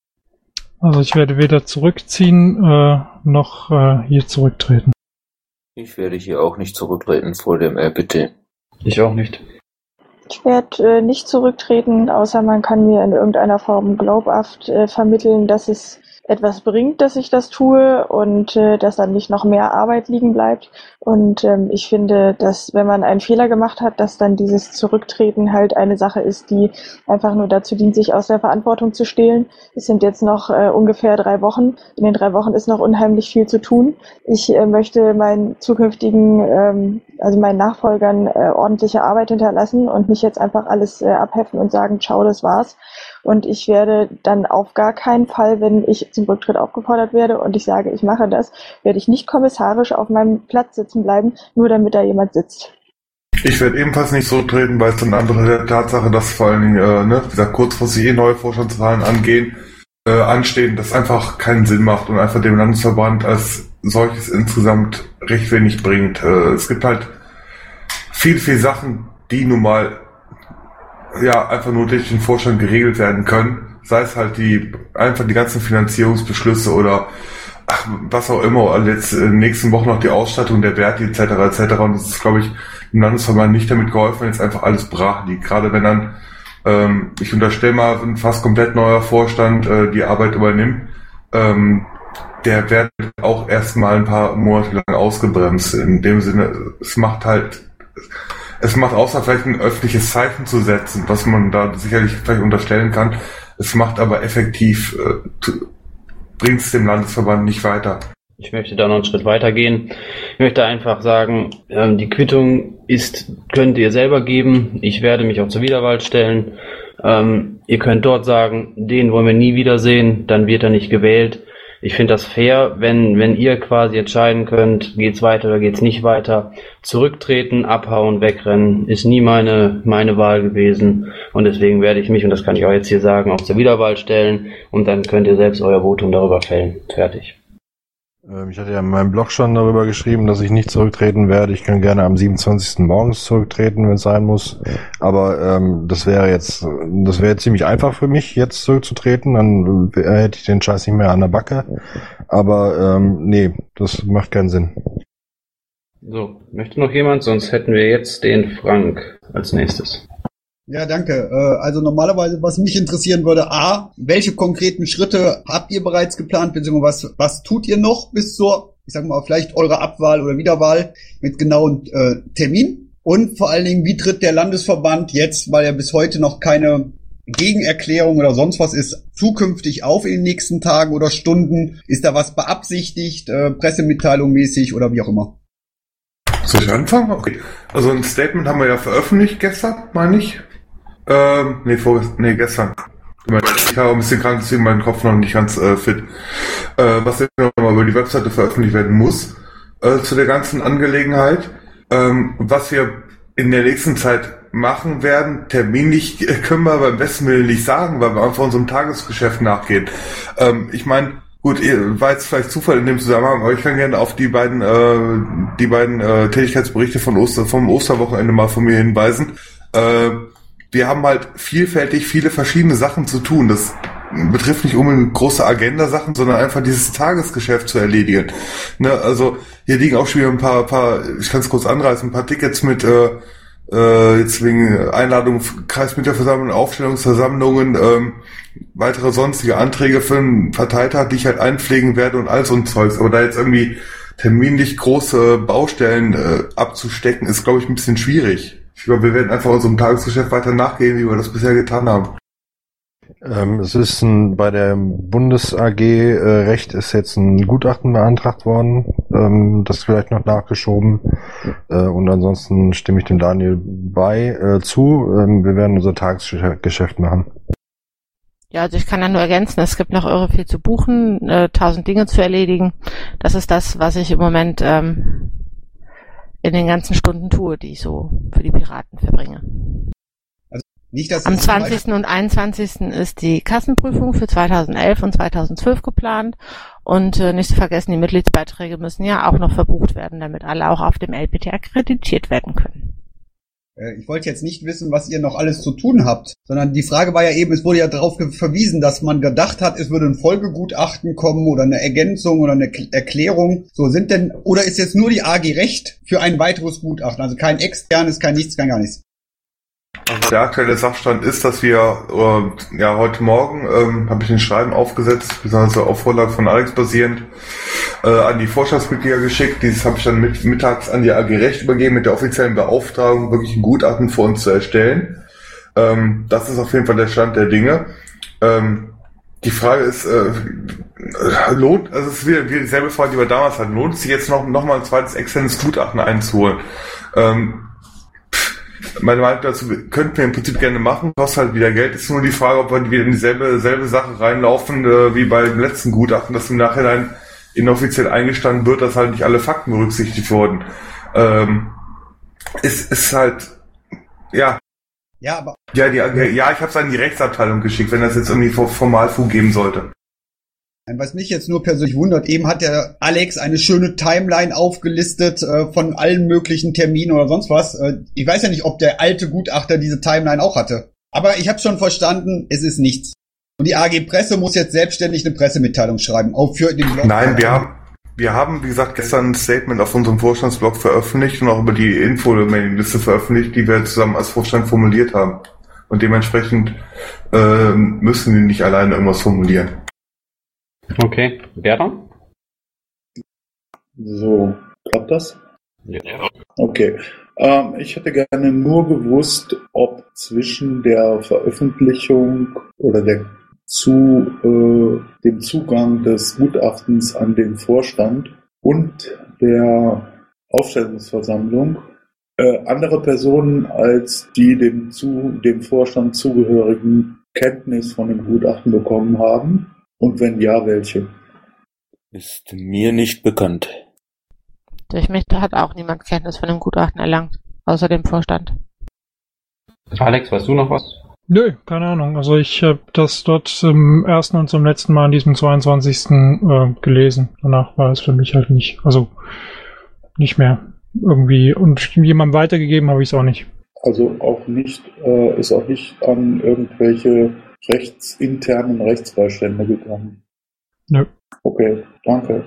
[SPEAKER 8] Also ich werde weder zurückziehen noch hier zurücktreten.
[SPEAKER 2] Ich werde hier auch nicht zurücktreten vor dem RBT.
[SPEAKER 4] Ich auch nicht.
[SPEAKER 5] Ich werde nicht zurücktreten, außer man kann mir in irgendeiner Form glaubhaft vermitteln, dass es etwas bringt, dass ich das tue und dass dann nicht noch mehr Arbeit liegen bleibt. Und ich finde, dass wenn man einen Fehler gemacht hat, dass dann dieses Zurücktreten halt eine Sache ist, die einfach nur dazu dient, sich aus der Verantwortung zu stehlen. Es sind jetzt noch ungefähr 3 Wochen. In den 3 Wochen ist noch unheimlich viel zu tun. Ich möchte meinen zukünftigen, also meinen Nachfolgern ordentliche Arbeit hinterlassen und nicht jetzt einfach alles abheften und sagen, ciao, das war's. Und ich werde dann auf gar keinen Fall, wenn ich zum Rücktritt aufgefordert werde und ich sage, ich mache das, werde ich nicht kommissarisch auf meinem Platz sitzen bleiben, nur damit da jemand sitzt.
[SPEAKER 6] Ich werde ebenfalls nicht zurücktreten, weil es dann andere der Tatsache, dass vor allen Dingen, dieser kurzfristig neue Vorstandswahlen anstehen, das einfach keinen Sinn macht und einfach dem Landesverband als solches insgesamt recht wenig bringt. Es gibt halt viele Sachen, die nun mal einfach nur durch den Vorstand geregelt werden können. Sei es halt die ganzen Finanzierungsbeschlüsse oder was auch immer, also jetzt in den nächsten Wochen noch die Ausstattung der Werte etc. Und das ist, glaube ich, dem Landesverband nicht damit geholfen, wenn jetzt einfach alles brach liegt. Gerade wenn dann, ich unterstelle mal, ein fast komplett neuer Vorstand die Arbeit übernimmt, der wird auch erstmal ein paar Monate lang ausgebremst. In dem Sinne, es macht außer vielleicht ein öffentliches Zeichen zu setzen, was man da sicherlich vielleicht unterstellen kann. Es macht aber effektiv, bringt es dem Landesverband nicht weiter.
[SPEAKER 4] Ich möchte da noch einen Schritt weiter gehen. Ich möchte einfach sagen, die Quittung könnt ihr selber geben. Ich werde mich auch zur Wiederwahl stellen. Ihr könnt dort sagen, den wollen wir nie wiedersehen, dann wird er nicht gewählt. Ich finde das fair, wenn ihr quasi entscheiden könnt, geht's weiter oder geht's nicht weiter. Zurücktreten, abhauen, wegrennen ist nie meine Wahl gewesen. Und deswegen werde ich mich, und das kann ich auch jetzt hier sagen, auch zur Wiederwahl stellen. Und dann könnt ihr selbst euer Votum darüber fällen. Fertig.
[SPEAKER 3] Ich hatte ja in meinem Blog schon darüber geschrieben, dass ich nicht zurücktreten werde. Ich kann gerne am 27. morgens zurücktreten, wenn es sein muss. Aber das wäre ziemlich einfach für mich, jetzt zurückzutreten. Dann hätte ich den Scheiß nicht mehr an der Backe. Aber nee, das macht keinen Sinn.
[SPEAKER 4] So, möchte noch jemand? Sonst hätten wir jetzt den Frank als nächstes.
[SPEAKER 7] Ja, danke. Also normalerweise, was mich interessieren würde, A, welche konkreten Schritte habt ihr bereits geplant, beziehungsweise was tut ihr noch bis zur, ich sag mal, vielleicht eurer Abwahl oder Wiederwahl mit genauen Termin? Und vor allen Dingen, wie tritt der Landesverband jetzt, weil ja bis heute noch keine Gegenerklärung oder sonst was ist, zukünftig auf in den nächsten Tagen oder Stunden? Ist da was beabsichtigt, Pressemitteilung mäßig oder wie auch immer?
[SPEAKER 6] Soll ich anfangen? Okay. Also ein Statement haben wir ja veröffentlicht gestern, meine ich. Gestern. Ich habe ein bisschen krank, deswegen mein Kopf noch nicht ganz fit. Was jetzt nochmal über die Webseite veröffentlicht werden muss, zu der ganzen Angelegenheit. Was wir in der nächsten Zeit machen werden, terminlich können wir beim besten Willen nicht sagen, weil wir einfach unserem Tagesgeschäft nachgehen. Ich meine, gut, war jetzt vielleicht Zufall in dem Zusammenhang, aber ich kann gerne auf die beiden Tätigkeitsberichte vom Osterwochenende mal von mir hinweisen. Wir haben halt vielfältig viele verschiedene Sachen zu tun. Das betrifft nicht unbedingt große Agenda-Sachen, sondern einfach dieses Tagesgeschäft zu erledigen. Ne, also hier liegen auch schon wieder ein paar, ich kann es kurz anreißen, ein paar Tickets mit jetzt wegen Einladung, Kreismitgliederversammlungen, Aufstellungsversammlungen, weitere sonstige Anträge für einen Parteitag, die ich halt einpflegen werde und all so ein Zeugs. Aber da jetzt irgendwie terminlich große Baustellen abzustecken, ist, glaube ich, ein bisschen schwierig. Ich glaube, wir werden einfach unserem Tagesgeschäft weiter nachgehen, wie wir das bisher getan haben.
[SPEAKER 3] Es ist bei der Bundes AG Recht ist jetzt ein Gutachten beantragt worden, das vielleicht noch nachgeschoben, und ansonsten stimme ich dem Daniel zu. Wir werden unser Tagesgeschäft machen.
[SPEAKER 9] Ja, also ich kann da nur ergänzen, es gibt noch irre viel zu buchen, 1000 Dinge zu erledigen. Das ist das, was ich im Moment in den ganzen Stunden tue, die ich so für die Piraten verbringe.
[SPEAKER 7] Also nicht, dass
[SPEAKER 9] am 20. und 21. ist die Kassenprüfung für 2011 und 2012 geplant und nicht zu vergessen, die Mitgliedsbeiträge müssen ja auch noch verbucht werden, damit alle auch auf dem LPT akkreditiert werden können.
[SPEAKER 7] Ich wollte jetzt nicht wissen, was ihr noch alles zu tun habt, sondern die Frage war ja eben, es wurde ja darauf verwiesen, dass man gedacht hat, es würde ein Folgegutachten kommen oder eine Ergänzung oder eine Erklärung. So oder ist jetzt nur die AG Recht für ein weiteres Gutachten? Also kein externes, kein nichts, kein gar nichts.
[SPEAKER 6] Also der aktuelle Sachstand ist, dass wir heute Morgen habe ich ein Schreiben aufgesetzt, besonders auf Vorlage von Alex basierend, an die Vorstandsmitglieder geschickt. Dieses habe ich dann mittags an die AG Recht übergeben, mit der offiziellen Beauftragung, wirklich ein Gutachten für uns zu erstellen. Das ist auf jeden Fall der Stand der Dinge. Die Frage ist, es ist wieder dieselbe Frage, die wir damals hatten. Lohnt es sich jetzt noch mal ein zweites externes Gutachten einzuholen? Meine Meinung dazu könnten wir im Prinzip gerne machen, kostet halt wieder Geld. Ist nur die Frage, ob wir wieder in dieselbe Sache reinlaufen wie beim letzten Gutachten, dass im Nachhinein inoffiziell eingestanden wird, dass halt nicht alle Fakten berücksichtigt wurden. Ist halt, ja.
[SPEAKER 7] Ja, aber.
[SPEAKER 6] Ja, ich habe es an die Rechtsabteilung geschickt, wenn das jetzt irgendwie Formalfug geben sollte.
[SPEAKER 7] Was mich jetzt nur persönlich wundert, eben hat der Alex eine schöne Timeline aufgelistet von allen möglichen Terminen oder sonst was. Ich weiß ja nicht, ob der alte Gutachter diese Timeline auch hatte. Aber ich habe schon verstanden, es ist nichts. Und die AG Presse muss jetzt selbstständig eine Pressemitteilung schreiben, auch für den Blog.
[SPEAKER 6] Nein, wir haben, wie gesagt, gestern ein Statement auf unserem Vorstandsblog veröffentlicht und auch über die Info-Mailing-Liste veröffentlicht, die wir zusammen als Vorstand formuliert haben. Und dementsprechend müssen wir nicht alleine irgendwas formulieren.
[SPEAKER 4] Okay, Berta?
[SPEAKER 13] So, klappt das?
[SPEAKER 4] Ja.
[SPEAKER 13] Okay. Ich hätte gerne nur gewusst, ob zwischen der Veröffentlichung oder dem Zugang des Gutachtens an den Vorstand und der Aufstellungsversammlung andere Personen als die dem Vorstand zugehörigen Kenntnis von dem Gutachten bekommen haben. Und wenn ja, welche?
[SPEAKER 2] Ist mir nicht bekannt.
[SPEAKER 9] Durch mich hat auch niemand Kenntnis von dem Gutachten erlangt, außer dem Vorstand.
[SPEAKER 4] Alex, weißt du noch was?
[SPEAKER 8] Nö, keine Ahnung. Also ich habe das dort zum ersten und zum letzten Mal an diesem 22. Gelesen. Danach war es für mich halt nicht mehr irgendwie. Und jemandem weitergegeben habe ich es auch nicht.
[SPEAKER 13] Also auch nicht, ist auch nicht an irgendwelche rechtsinternen Rechtsbeistände gekommen.
[SPEAKER 8] Nö.
[SPEAKER 13] Okay, danke.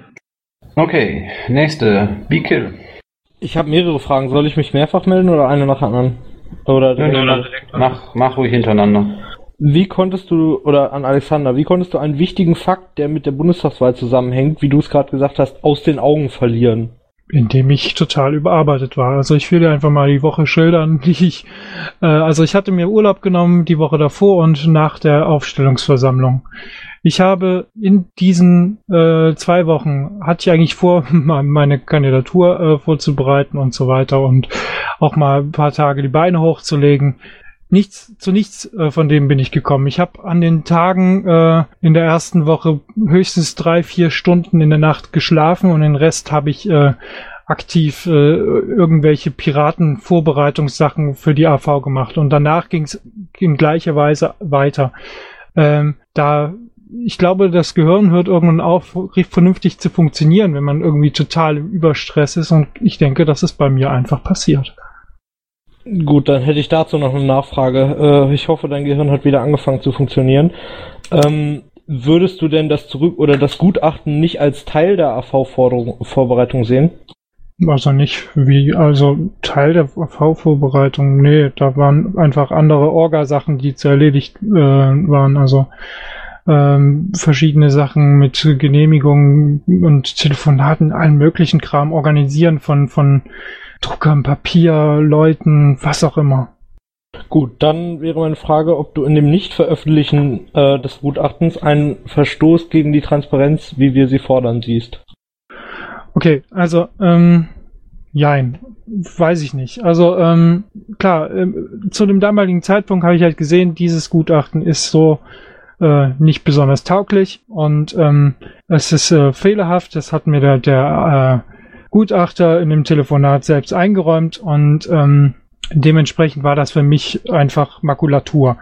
[SPEAKER 4] Okay, nächste. Bekill.
[SPEAKER 14] Ich habe mehrere Fragen. Soll ich mich mehrfach melden oder eine nach der anderen?
[SPEAKER 4] Oder mach ruhig hintereinander.
[SPEAKER 14] Wie konntest du, oder an Alexander, wie konntest du einen wichtigen Fakt, der mit der Bundestagswahl zusammenhängt, wie du es gerade gesagt hast, aus den Augen verlieren?
[SPEAKER 8] Indem ich total überarbeitet war. Also ich will dir einfach mal die Woche schildern, ich hatte mir Urlaub genommen die Woche davor und nach der Aufstellungsversammlung. Ich habe in diesen 2 Wochen, hatte ich eigentlich vor, meine Kandidatur vorzubereiten und so weiter und auch mal ein paar Tage die Beine hochzulegen. Nichts von dem bin ich gekommen. Ich habe an den Tagen in der ersten Woche höchstens 3-4 Stunden in der Nacht geschlafen und den Rest habe ich aktiv irgendwelche Piraten-Vorbereitungssachen für die AV gemacht. Und danach ging es in gleicher Weise weiter. Ich glaube, das Gehirn hört irgendwann auf, vernünftig zu funktionieren, wenn man irgendwie total im Überstress ist. Und ich denke, das ist bei mir einfach passiert.
[SPEAKER 14] Gut, dann hätte ich dazu noch eine Nachfrage. Ich hoffe, dein Gehirn hat wieder angefangen zu funktionieren. Würdest du denn das Gutachten nicht als Teil der AV-Vorbereitung sehen?
[SPEAKER 8] Also nicht Teil der AV-Vorbereitung. Nee, da waren einfach andere Orga-Sachen, die zu erledigt waren. Also verschiedene Sachen mit Genehmigungen und Telefonaten, allen möglichen Kram organisieren von Druckern, Papier, Leuten, was auch immer.
[SPEAKER 14] Gut, dann wäre meine Frage, ob du in dem Nicht-Veröffentlichen des Gutachtens einen Verstoß gegen die Transparenz, wie wir sie fordern, siehst.
[SPEAKER 8] Okay, also, jein, weiß ich nicht. Also, klar, zu dem damaligen Zeitpunkt habe ich halt gesehen, dieses Gutachten ist so nicht besonders tauglich und es ist fehlerhaft, das hat mir der Gutachter in dem Telefonat selbst eingeräumt und dementsprechend war das für mich einfach Makulatur.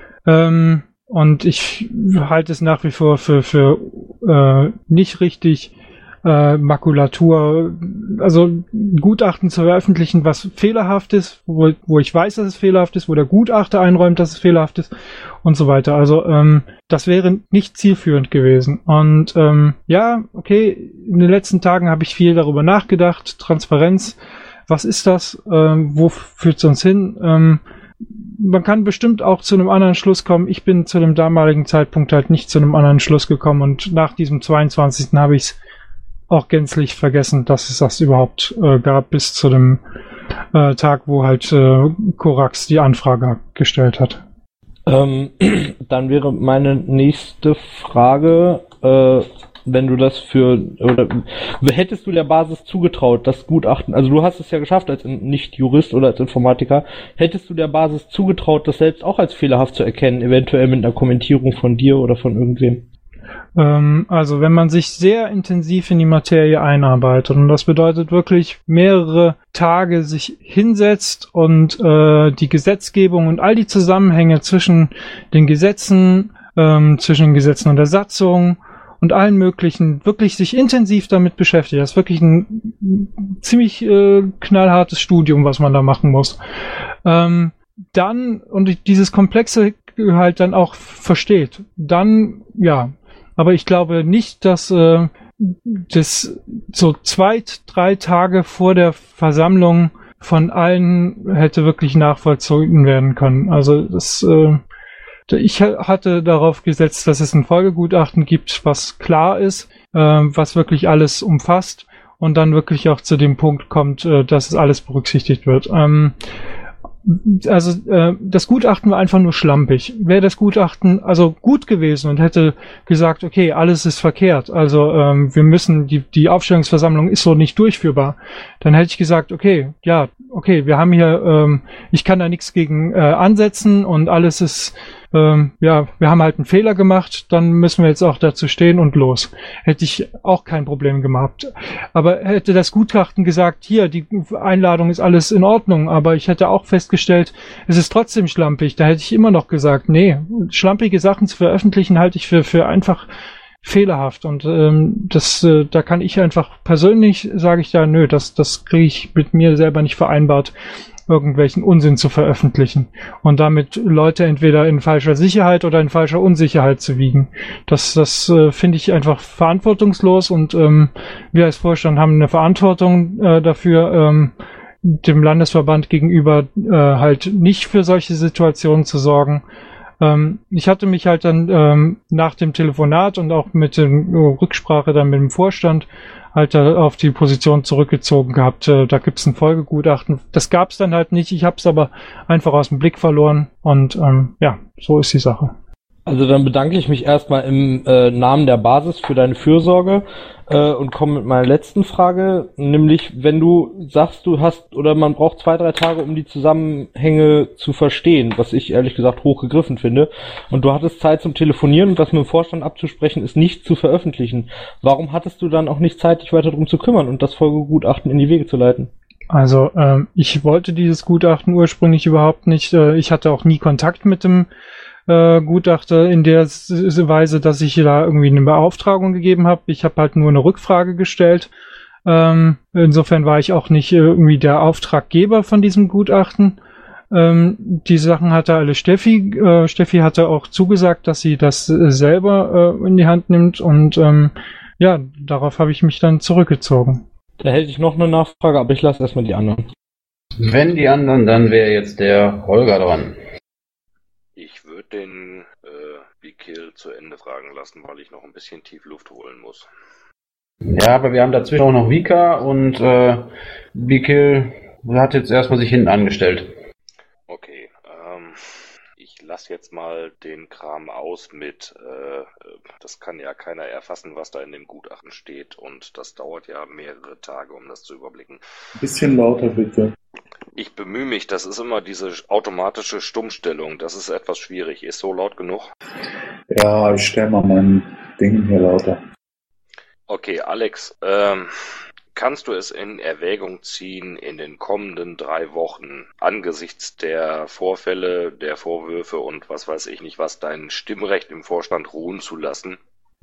[SPEAKER 8] Und ich halte es nach wie vor für nicht richtig, Makulatur, also Gutachten zu veröffentlichen, was fehlerhaft ist, wo ich weiß, dass es fehlerhaft ist, wo der Gutachter einräumt, dass es fehlerhaft ist und so weiter. Also das wäre nicht zielführend gewesen. Und ja, okay, in den letzten Tagen habe ich viel darüber nachgedacht. Transparenz, was ist das? Wo führt es uns hin? Man kann bestimmt auch zu einem anderen Schluss kommen. Ich bin zu dem damaligen Zeitpunkt halt nicht zu einem anderen Schluss gekommen und nach diesem 22. habe ich es auch gänzlich vergessen, dass es das überhaupt gab, bis zu dem Tag, wo halt Korax die Anfrage gestellt hat.
[SPEAKER 14] Dann wäre meine nächste Frage, wenn du das oder hättest du der Basis zugetraut, das Gutachten, also du hast es ja geschafft als Nicht-Jurist oder als Informatiker, hättest du der Basis zugetraut, das selbst auch als fehlerhaft zu erkennen, eventuell mit einer Kommentierung von dir oder von irgendwem?
[SPEAKER 8] Also wenn man sich sehr intensiv in die Materie einarbeitet, und das bedeutet wirklich mehrere Tage sich hinsetzt und die Gesetzgebung und all die Zusammenhänge zwischen den Gesetzen und der Satzung und allen möglichen wirklich sich intensiv damit beschäftigt. Das ist wirklich ein ziemlich knallhartes Studium, was man da machen muss. Dann und dieses Komplexe halt dann auch versteht. Dann, ja. Aber ich glaube nicht, dass das so 2-3 Tage vor der Versammlung von allen hätte wirklich nachvollzogen werden können. Also ich hatte darauf gesetzt, dass es ein Folgegutachten gibt, was klar ist, was wirklich alles umfasst und dann wirklich auch zu dem Punkt kommt, dass es alles berücksichtigt wird. Das Gutachten war einfach nur schlampig. Wäre das Gutachten also gut gewesen und hätte gesagt, okay, alles ist verkehrt, also wir müssen, die Aufstellungsversammlung ist so nicht durchführbar, dann hätte ich gesagt, okay, wir haben hier, ich kann da nichts gegen ansetzen und alles ist, wir haben halt einen Fehler gemacht, dann müssen wir jetzt auch dazu stehen und los. Hätte ich auch kein Problem gehabt. Aber hätte das Gutachten gesagt, hier, die Einladung ist alles in Ordnung, aber ich hätte auch festgestellt, es ist trotzdem schlampig, da hätte ich immer noch gesagt, nee, schlampige Sachen zu veröffentlichen halte ich für einfach fehlerhaft und da kann ich einfach persönlich, sage ich da, nö, das kriege ich mit mir selber nicht vereinbart, irgendwelchen Unsinn zu veröffentlichen und damit Leute entweder in falscher Sicherheit oder in falscher Unsicherheit zu wiegen. Das finde ich einfach verantwortungslos und wir als Vorstand haben eine Verantwortung dafür, dem Landesverband gegenüber halt nicht für solche Situationen zu sorgen. Ich hatte mich halt dann nach dem Telefonat und auch mit der Rücksprache dann mit dem Vorstand halt auf die Position zurückgezogen gehabt. Da gibt's ein Folgegutachten. Das gab's dann halt nicht. Ich habe es aber einfach aus dem Blick verloren und ja, so ist die Sache.
[SPEAKER 14] Also dann bedanke ich mich erstmal im Namen der Basis für deine Fürsorge und komme mit meiner letzten Frage, nämlich wenn du sagst, du hast oder man braucht 2-3 Tage, um die Zusammenhänge zu verstehen, was ich ehrlich gesagt hochgegriffen finde, und du hattest Zeit zum Telefonieren und das mit dem Vorstand abzusprechen, ist nicht zu veröffentlichen. Warum hattest du dann auch nicht Zeit, dich weiter darum zu kümmern und das Folgegutachten in die Wege zu leiten?
[SPEAKER 8] Also ich wollte dieses Gutachten ursprünglich überhaupt nicht. Ich hatte auch nie Kontakt mit dem Gutachter in der Weise, dass ich da irgendwie eine Beauftragung gegeben habe. Ich habe halt nur eine Rückfrage gestellt. Insofern war ich auch nicht irgendwie der Auftraggeber von diesem Gutachten. Die Sachen hatte alle Steffi. Steffi hatte auch zugesagt, dass sie das selber in die Hand nimmt und ja, darauf habe ich mich dann zurückgezogen.
[SPEAKER 14] Da hätte ich noch eine Nachfrage, aber ich lasse erstmal die anderen.
[SPEAKER 4] Wenn die anderen, dann wäre jetzt der Holger dran.
[SPEAKER 12] Ich würde den Bikil zu Ende fragen lassen, weil ich noch ein bisschen Tiefluft holen muss.
[SPEAKER 4] Ja, aber wir haben dazwischen auch noch Vika und Bikil hat jetzt erstmal sich hinten angestellt.
[SPEAKER 12] Okay, ich lasse jetzt mal den Kram aus mit, das kann ja keiner erfassen, was da in dem Gutachten steht und das dauert ja mehrere Tage, um das zu überblicken.
[SPEAKER 13] Bisschen lauter bitte.
[SPEAKER 12] Ich bemühe mich, das ist immer diese automatische Stummstellung, das ist etwas schwierig. Ist so laut genug?
[SPEAKER 13] Ja, ich stelle mal mein Ding hier lauter.
[SPEAKER 12] Okay, Alex, kannst du es in Erwägung ziehen, in den kommenden 3 Wochen angesichts der Vorfälle, der Vorwürfe und was weiß ich nicht was, dein Stimmrecht im Vorstand ruhen zu lassen?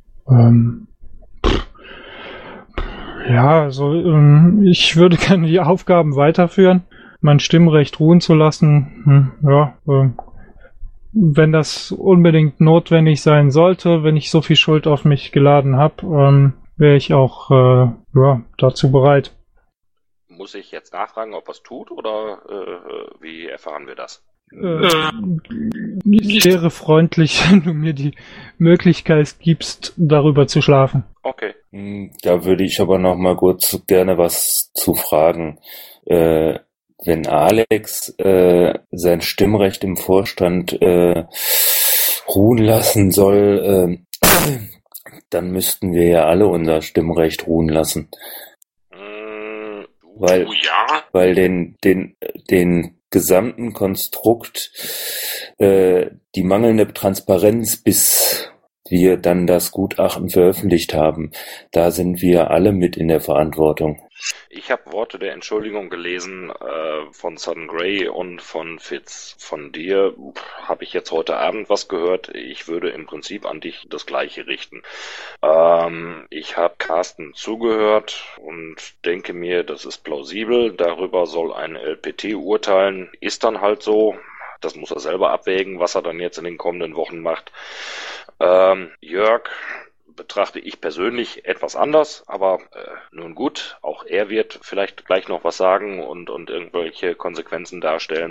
[SPEAKER 8] Ja, also ich würde gerne die Aufgaben weiterführen, mein Stimmrecht ruhen zu lassen. Wenn das unbedingt notwendig sein sollte, wenn ich so viel Schuld auf mich geladen habe, wäre ich auch dazu bereit.
[SPEAKER 12] Muss ich jetzt nachfragen, ob was tut oder wie erfahren wir das?
[SPEAKER 8] Ich wäre freundlich, wenn du mir die Möglichkeit gibst, darüber zu schlafen.
[SPEAKER 12] Okay.
[SPEAKER 2] Da würde ich aber noch mal kurz gerne was zu fragen. Wenn Alex sein Stimmrecht im Vorstand ruhen lassen soll, dann müssten wir ja alle unser Stimmrecht ruhen lassen. Weil den gesamten Konstrukt, die mangelnde Transparenz, bis wir dann das Gutachten veröffentlicht haben, da sind wir alle mit in der Verantwortung.
[SPEAKER 12] Ich habe Worte der Entschuldigung gelesen von Sudden Grey und von Fitz. Von dir habe ich jetzt heute Abend was gehört. Ich würde im Prinzip an dich das Gleiche richten. Ich habe Carsten zugehört und denke mir, das ist plausibel. Darüber soll ein LPT urteilen. Ist dann halt so. Das muss er selber abwägen, was er dann jetzt in den kommenden Wochen macht. Jörg betrachte ich persönlich etwas anders, aber nun gut, auch er wird vielleicht gleich noch was sagen und irgendwelche Konsequenzen darstellen.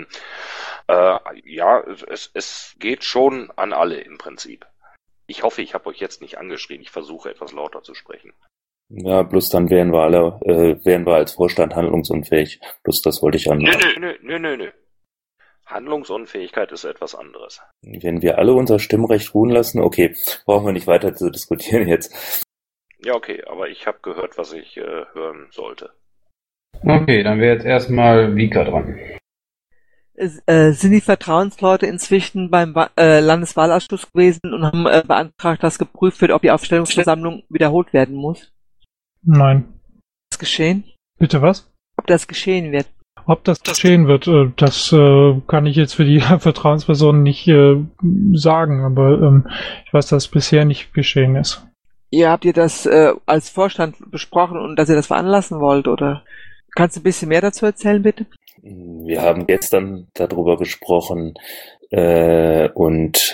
[SPEAKER 12] Es geht schon an alle im Prinzip. Ich hoffe, ich habe euch jetzt nicht angeschrien, ich versuche etwas lauter zu sprechen.
[SPEAKER 2] Ja, bloß dann wären wir als Vorstand handlungsunfähig. Bloß das wollte ich anmerken.
[SPEAKER 12] Nö. Handlungsunfähigkeit ist etwas anderes.
[SPEAKER 2] Wenn wir alle unser Stimmrecht ruhen lassen, okay, brauchen wir nicht weiter zu diskutieren jetzt.
[SPEAKER 12] Ja, okay, aber ich habe gehört, was ich hören sollte.
[SPEAKER 4] Okay, dann wäre jetzt erstmal Vika dran.
[SPEAKER 10] Sind die Vertrauensleute inzwischen beim Landeswahlausschuss gewesen und haben beantragt, dass geprüft wird, ob die Aufstellungsversammlung wiederholt werden muss?
[SPEAKER 8] Nein.
[SPEAKER 10] Was geschehen?
[SPEAKER 8] Bitte was?
[SPEAKER 10] Ob das geschehen wird?
[SPEAKER 8] Ob das geschehen wird, das kann ich jetzt für die Vertrauenspersonen nicht sagen, aber ich weiß, dass es bisher nicht geschehen ist.
[SPEAKER 10] Habt ihr das als Vorstand besprochen und dass ihr das veranlassen wollt, oder? Kannst du ein bisschen mehr dazu erzählen, bitte?
[SPEAKER 2] Wir haben gestern darüber gesprochen und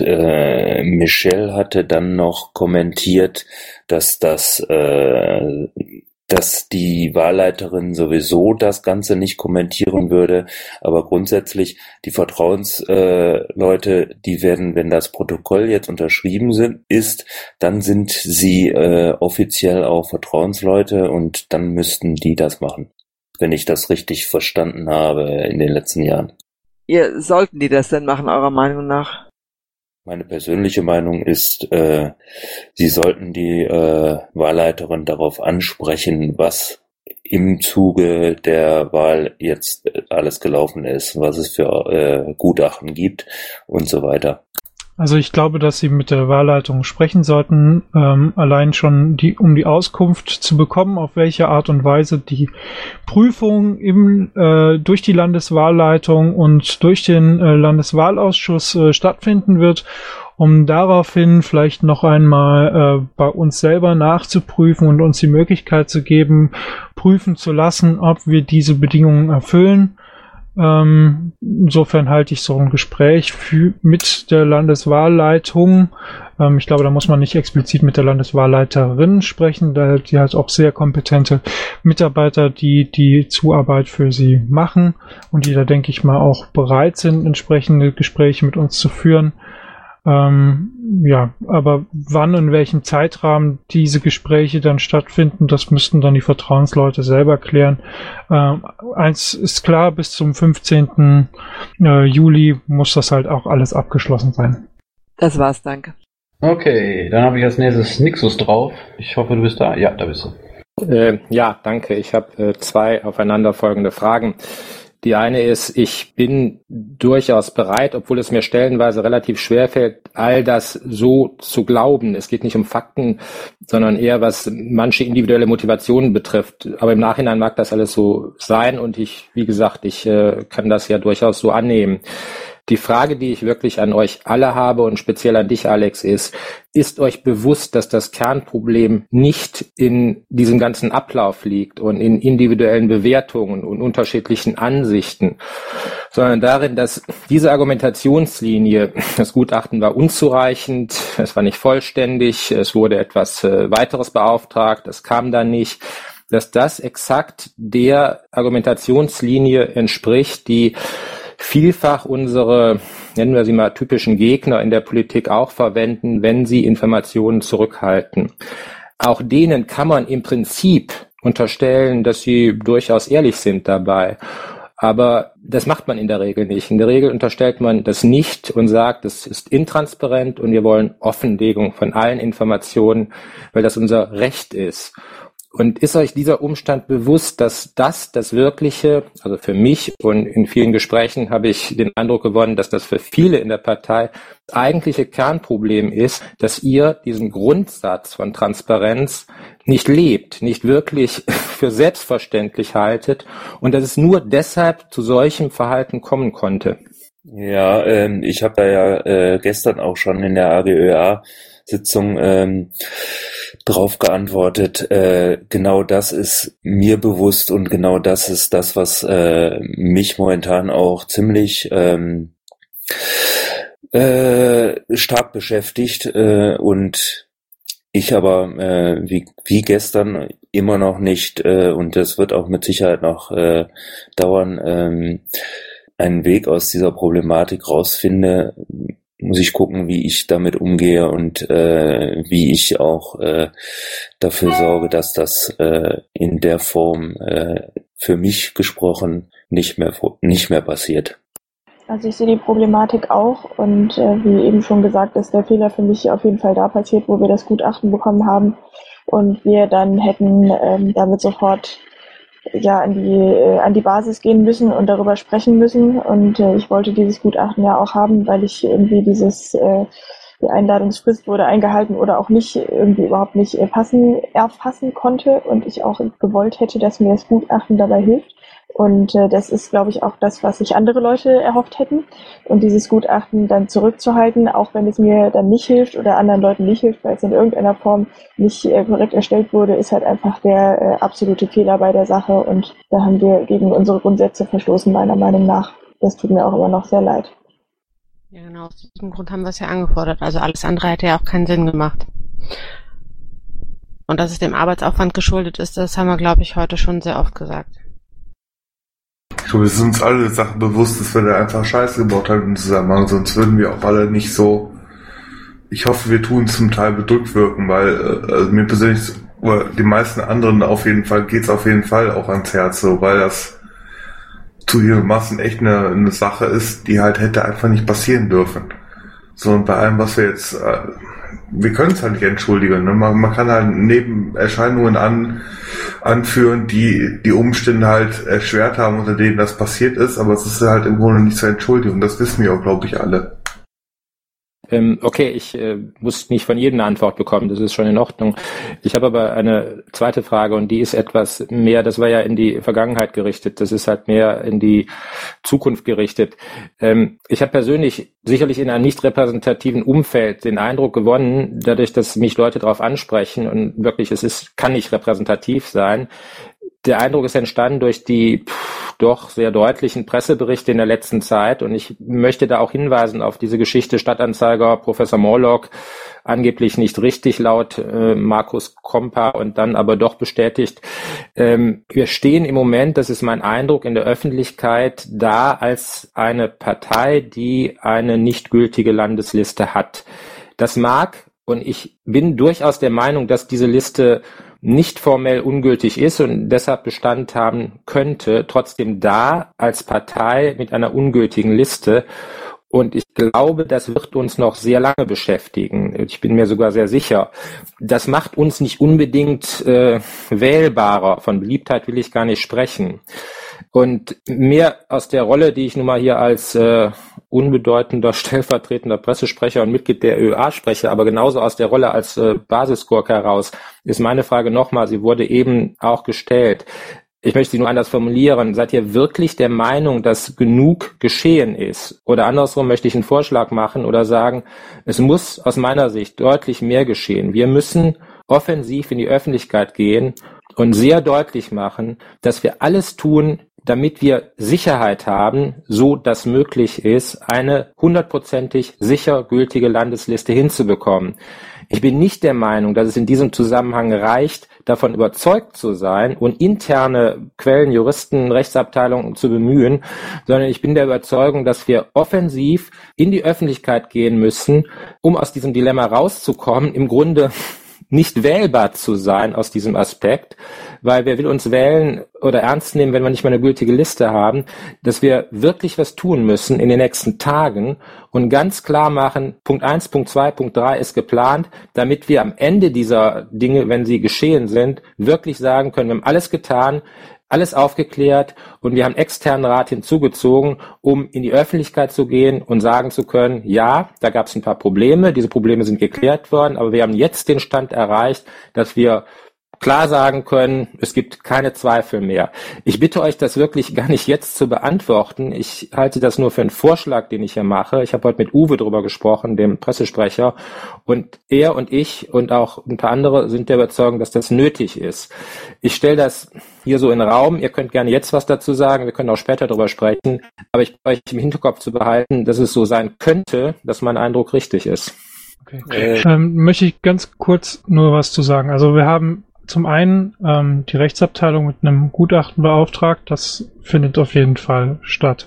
[SPEAKER 2] Michelle hatte dann noch kommentiert, dass dass die Wahlleiterin sowieso das Ganze nicht kommentieren würde, aber grundsätzlich die Vertrauensleute, die werden, wenn das Protokoll jetzt unterschrieben ist, dann sind sie offiziell auch Vertrauensleute und dann müssten die das machen, wenn ich das richtig verstanden habe in den letzten Jahren.
[SPEAKER 10] Sollten die das denn machen, eurer Meinung nach?
[SPEAKER 2] Meine persönliche Meinung ist, sie sollten die Wahlleiterin darauf ansprechen, was im Zuge der Wahl jetzt alles gelaufen ist, was es für Gutachten gibt und so weiter.
[SPEAKER 8] Also ich glaube, dass Sie mit der Wahlleitung sprechen sollten, allein schon um die Auskunft zu bekommen, auf welche Art und Weise die Prüfung durch die Landeswahlleitung und durch den Landeswahlausschuss stattfinden wird, um daraufhin vielleicht noch einmal bei uns selber nachzuprüfen und uns die Möglichkeit zu geben, prüfen zu lassen, ob wir diese Bedingungen erfüllen. Insofern halte ich so ein Gespräch mit der Landeswahlleitung. Ich glaube, da muss man nicht explizit mit der Landeswahlleiterin sprechen, da sie hat auch sehr kompetente Mitarbeiter, die Zuarbeit für sie machen und die da, denke ich mal, auch bereit sind, entsprechende Gespräche mit uns zu führen. Aber wann und in welchem Zeitrahmen diese Gespräche dann stattfinden, das müssten dann die Vertrauensleute selber klären. Eins ist klar, bis zum 15. Juli muss das halt auch alles abgeschlossen sein.
[SPEAKER 10] Das war's, danke.
[SPEAKER 4] Okay, dann habe ich als nächstes Nixus drauf. Ich hoffe, du bist da. Ja, da bist du.
[SPEAKER 15] Ja, danke. Ich habe zwei aufeinanderfolgende Fragen. Die eine ist, ich bin durchaus bereit, obwohl es mir stellenweise relativ schwer fällt, all das so zu glauben. Es geht nicht um Fakten, sondern eher, was manche individuelle Motivationen betrifft. Aber im Nachhinein mag das alles so sein und ich kann das ja durchaus so annehmen. Die Frage, die ich wirklich an euch alle habe und speziell an dich, Alex, ist euch bewusst, dass das Kernproblem nicht in diesem ganzen Ablauf liegt und in individuellen Bewertungen und unterschiedlichen Ansichten, sondern darin, dass diese Argumentationslinie, das Gutachten war unzureichend, es war nicht vollständig, es wurde etwas weiteres beauftragt, es kam dann nicht, dass das exakt der Argumentationslinie entspricht, die vielfach unsere, nennen wir sie mal, typischen Gegner in der Politik auch verwenden, wenn sie Informationen zurückhalten. Auch denen kann man im Prinzip unterstellen, dass sie durchaus ehrlich sind dabei. Aber das macht man in der Regel nicht. In der Regel unterstellt man das nicht und sagt, das ist intransparent und wir wollen Offenlegung von allen Informationen, weil das unser Recht ist. Und ist euch dieser Umstand bewusst, dass das Wirkliche, also für mich und in vielen Gesprächen habe ich den Eindruck gewonnen, dass das für viele in der Partei das eigentliche Kernproblem ist, dass ihr diesen Grundsatz von Transparenz nicht lebt, nicht wirklich für selbstverständlich haltet und dass es nur deshalb zu solchem Verhalten kommen konnte?
[SPEAKER 2] Ja, ich habe da ja gestern auch schon in der AGÖA-Sitzung drauf geantwortet. Genau das ist mir bewusst und genau das ist das, was mich momentan auch ziemlich stark beschäftigt und ich aber wie gestern immer noch nicht und das wird auch mit Sicherheit noch dauern, einen Weg aus dieser Problematik rausfinde, muss ich gucken, wie ich damit umgehe und wie ich auch dafür sorge, dass das in der Form für mich gesprochen nicht mehr passiert.
[SPEAKER 5] Also ich sehe die Problematik auch und wie eben schon gesagt, ist der Fehler für mich auf jeden Fall da passiert, wo wir das Gutachten bekommen haben und wir dann hätten damit sofort an die Basis gehen müssen und darüber sprechen müssen. Und ich wollte dieses Gutachten ja auch haben, weil ich irgendwie die Einladungsfrist wurde eingehalten oder auch nicht, irgendwie überhaupt nicht erfassen konnte und ich auch gewollt hätte, dass mir das Gutachten dabei hilft. Und das ist, glaube ich, auch das, was sich andere Leute erhofft hätten. Und dieses Gutachten dann zurückzuhalten, auch wenn es mir dann nicht hilft oder anderen Leuten nicht hilft, weil es in irgendeiner Form nicht korrekt erstellt wurde, ist halt einfach der absolute Fehler bei der Sache. Und da haben wir gegen unsere Grundsätze verstoßen, meiner Meinung nach. Das tut mir auch immer noch sehr leid.
[SPEAKER 9] Ja, genau. Aus diesem Grund haben wir es ja angefordert. Also alles andere hätte ja auch keinen Sinn gemacht. Und dass es dem Arbeitsaufwand geschuldet ist, das haben wir, glaube ich, heute schon sehr oft gesagt.
[SPEAKER 6] Ich glaube, es ist uns alle Sachen bewusst, dass wir da einfach Scheiße gebaut haben im Zusammenhang, sonst würden wir auch alle nicht so. Ich hoffe, wir tun zum Teil bedrückt wirken, weil also mir persönlich oder den meisten anderen auf jeden Fall geht's auf jeden Fall auch ans Herz, so, weil das zugegebenermaßen echt eine Sache ist, die halt hätte einfach nicht passieren dürfen. So, und bei allem, was wir jetzt, wir können es halt nicht entschuldigen. Ne? Man kann halt Nebenerscheinungen anführen, die Umstände halt erschwert haben, unter denen das passiert ist, aber es ist halt im Grunde nicht zur Entschuldigung. Das wissen wir auch, glaube ich, alle.
[SPEAKER 15] Okay, ich muss nicht von jedem eine Antwort bekommen, das ist schon in Ordnung. Ich habe aber eine zweite Frage und die ist etwas mehr, das war ja in die Vergangenheit gerichtet, das ist halt mehr in die Zukunft gerichtet. Ich habe persönlich sicherlich in einem nicht repräsentativen Umfeld den Eindruck gewonnen, dadurch, dass mich Leute darauf ansprechen und wirklich, kann nicht repräsentativ sein. Der Eindruck ist entstanden durch die doch sehr deutlichen Presseberichte in der letzten Zeit und ich möchte da auch hinweisen auf diese Geschichte Stadtanzeiger, Professor Morlock, angeblich nicht richtig laut Markus Kompa und dann aber doch bestätigt. Wir stehen im Moment, das ist mein Eindruck, in der Öffentlichkeit da als eine Partei, die eine nicht gültige Landesliste hat. Das mag, und ich bin durchaus der Meinung, dass diese Liste nicht formell ungültig ist und deshalb Bestand haben könnte, trotzdem da als Partei mit einer ungültigen Liste. Und ich glaube, das wird uns noch sehr lange beschäftigen. Ich bin mir sogar sehr sicher. Das macht uns nicht unbedingt wählbarer. Von Beliebtheit will ich gar nicht sprechen. Und mehr aus der Rolle, die ich nun mal hier als unbedeutender stellvertretender Pressesprecher und Mitglied der ÖA spreche, aber genauso aus der Rolle als Basisgurke heraus, ist meine Frage nochmal, sie wurde eben auch gestellt. Ich möchte sie nur anders formulieren. Seid ihr wirklich der Meinung, dass genug geschehen ist? Oder andersrum möchte ich einen Vorschlag machen oder sagen, es muss aus meiner Sicht deutlich mehr geschehen. Wir müssen offensiv in die Öffentlichkeit gehen und sehr deutlich machen, dass wir alles tun, damit wir Sicherheit haben, so dass möglich ist, eine 100%ig sicher gültige Landesliste hinzubekommen. Ich bin nicht der Meinung, dass es in diesem Zusammenhang reicht, davon überzeugt zu sein und interne Quellen, Juristen, Rechtsabteilungen zu bemühen, sondern ich bin der Überzeugung, dass wir offensiv in die Öffentlichkeit gehen müssen, um aus diesem Dilemma rauszukommen, im Grunde nicht wählbar zu sein aus diesem Aspekt, weil wer will uns wählen oder ernst nehmen, wenn wir nicht mal eine gültige Liste haben, dass wir wirklich was tun müssen in den nächsten Tagen und ganz klar machen, Punkt 1, Punkt 2, Punkt 3 ist geplant, damit wir am Ende dieser Dinge, wenn sie geschehen sind, wirklich sagen können, wir haben alles getan, alles aufgeklärt und wir haben externen Rat hinzugezogen, um in die Öffentlichkeit zu gehen und sagen zu können, ja, da gab es ein paar Probleme, diese Probleme sind geklärt worden, aber wir haben jetzt den Stand erreicht, dass wir klar sagen können, es gibt keine Zweifel mehr. Ich bitte euch, das wirklich gar nicht jetzt zu beantworten. Ich halte das nur für einen Vorschlag, den ich hier mache. Ich habe heute mit Uwe drüber gesprochen, dem Pressesprecher, und er und ich und auch ein paar andere sind der Überzeugung, dass das nötig ist. Ich stelle das hier so in den Raum. Ihr könnt gerne jetzt was dazu sagen. Wir können auch später drüber sprechen. Aber ich bitte euch im Hinterkopf zu behalten, dass es so sein könnte, dass mein Eindruck richtig ist.
[SPEAKER 8] Okay. Möchte ich ganz kurz nur was zu sagen. Also wir haben zum einen die Rechtsabteilung mit einem Gutachten beauftragt, das findet auf jeden Fall statt.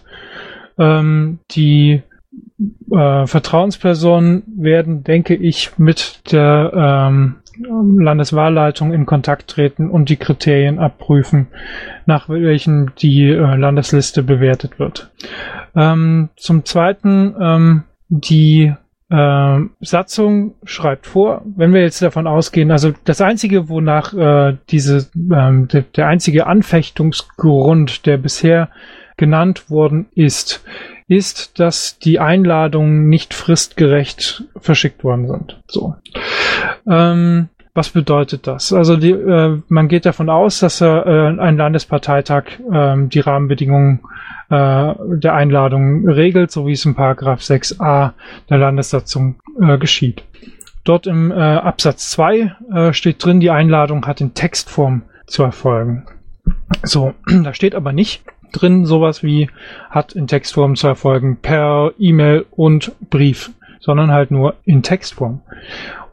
[SPEAKER 8] Die Vertrauenspersonen werden, denke ich, mit der Landeswahlleitung in Kontakt treten und die Kriterien abprüfen, nach welchen die Landesliste bewertet wird. Zum Zweiten, die Satzung schreibt vor, wenn wir jetzt davon ausgehen, also das einzige, wonach der einzige Anfechtungsgrund, der bisher genannt worden ist, dass die Einladungen nicht fristgerecht verschickt worden sind. So. Was bedeutet das? Also man geht davon aus, dass ein Landesparteitag die Rahmenbedingungen der Einladung regelt, so wie es in Paragraph 6a der Landessatzung geschieht. Dort im Absatz 2 steht drin, die Einladung hat in Textform zu erfolgen. So, da steht aber nicht drin sowas wie hat in Textform zu erfolgen per E-Mail und Brief, sondern halt nur in Textform.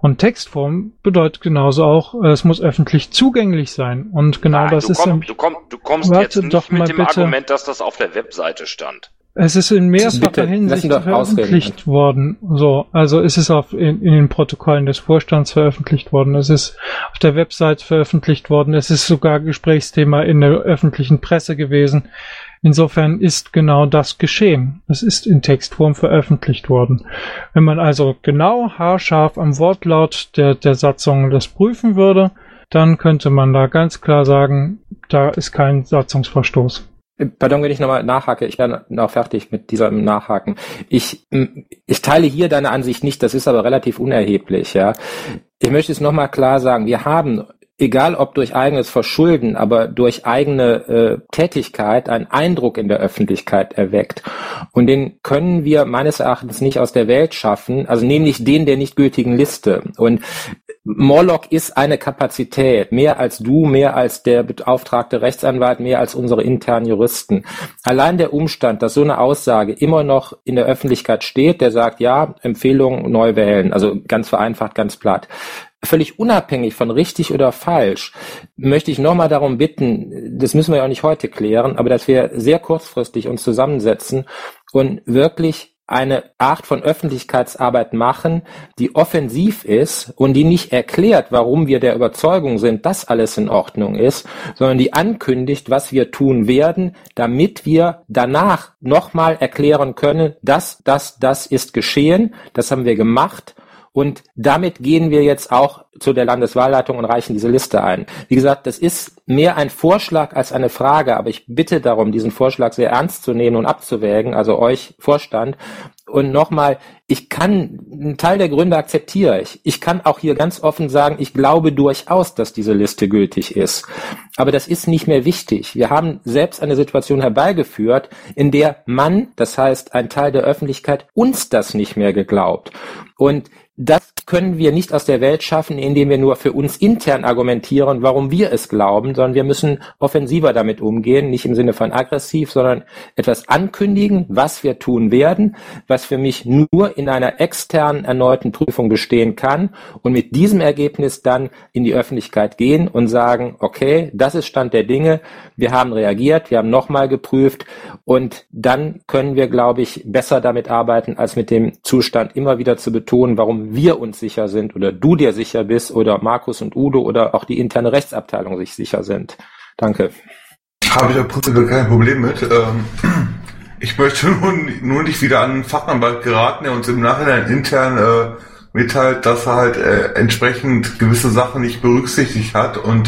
[SPEAKER 8] Und Textform bedeutet genauso auch, es muss öffentlich zugänglich sein. Und genau das ist...
[SPEAKER 12] Du kommst jetzt nicht mit dem Argument, dass das auf der Webseite stand.
[SPEAKER 8] Es ist in mehrfacher Hinsicht veröffentlicht worden. So, also es ist in den Protokollen des Vorstands veröffentlicht worden. Es ist auf der Website veröffentlicht worden. Es ist sogar Gesprächsthema in der öffentlichen Presse gewesen. Insofern ist genau das geschehen. Es ist in Textform veröffentlicht worden. Wenn man also genau haarscharf am Wortlaut der Satzung das prüfen würde, dann könnte man da ganz klar sagen, da ist kein Satzungsverstoß.
[SPEAKER 15] Pardon, wenn ich nochmal nachhake, ich bin auch fertig mit diesem Nachhaken. Ich teile hier deine Ansicht nicht, das ist aber relativ unerheblich, ja. Ich möchte es nochmal klar sagen, wir haben, egal ob durch eigenes Verschulden, aber durch eigene Tätigkeit, einen Eindruck in der Öffentlichkeit erweckt. Und den können wir meines Erachtens nicht aus der Welt schaffen, also nämlich den der nicht gültigen Liste. Und Morlock ist eine Kapazität, mehr als du, mehr als der beauftragte Rechtsanwalt, mehr als unsere internen Juristen. Allein der Umstand, dass so eine Aussage immer noch in der Öffentlichkeit steht, der sagt, ja, Empfehlung neu wählen, also ganz vereinfacht, ganz platt. Völlig unabhängig von richtig oder falsch, möchte ich nochmal darum bitten, das müssen wir ja auch nicht heute klären, aber dass wir sehr kurzfristig uns zusammensetzen und wirklich eine Art von Öffentlichkeitsarbeit machen, die offensiv ist und die nicht erklärt, warum wir der Überzeugung sind, dass alles in Ordnung ist, sondern die ankündigt, was wir tun werden, damit wir danach nochmal erklären können, das ist geschehen, das haben wir gemacht. Und damit gehen wir jetzt auch zu der Landeswahlleitung und reichen diese Liste ein. Wie gesagt, das ist mehr ein Vorschlag als eine Frage, aber ich bitte darum, diesen Vorschlag sehr ernst zu nehmen und abzuwägen, also euch Vorstand. Und nochmal, ich kann, einen Teil der Gründe akzeptiere ich. Ich kann auch hier ganz offen sagen, ich glaube durchaus, dass diese Liste gültig ist. Aber das ist nicht mehr wichtig. Wir haben selbst eine Situation herbeigeführt, in der man, das heißt ein Teil der Öffentlichkeit, uns das nicht mehr geglaubt. Und das können wir nicht aus der Welt schaffen, indem wir nur für uns intern argumentieren, warum wir es glauben, sondern wir müssen offensiver damit umgehen, nicht im Sinne von aggressiv, sondern etwas ankündigen, was wir tun werden, was für mich nur in einer externen erneuten Prüfung bestehen kann und mit diesem Ergebnis dann in die Öffentlichkeit gehen und sagen, okay, das ist Stand der Dinge, wir haben reagiert, wir haben nochmal geprüft und dann können wir, glaube ich, besser damit arbeiten, als mit dem Zustand immer wieder zu betonen, warum wir uns sicher sind oder du dir sicher bist oder Markus und Udo oder auch die interne Rechtsabteilung sich sicher sind. Danke.
[SPEAKER 6] Habe ich prinzipiell kein Problem mit. Ich möchte nur nicht wieder an einen Fachanwalt geraten, der uns im Nachhinein intern mitteilt, dass er halt entsprechend gewisse Sachen nicht berücksichtigt hat und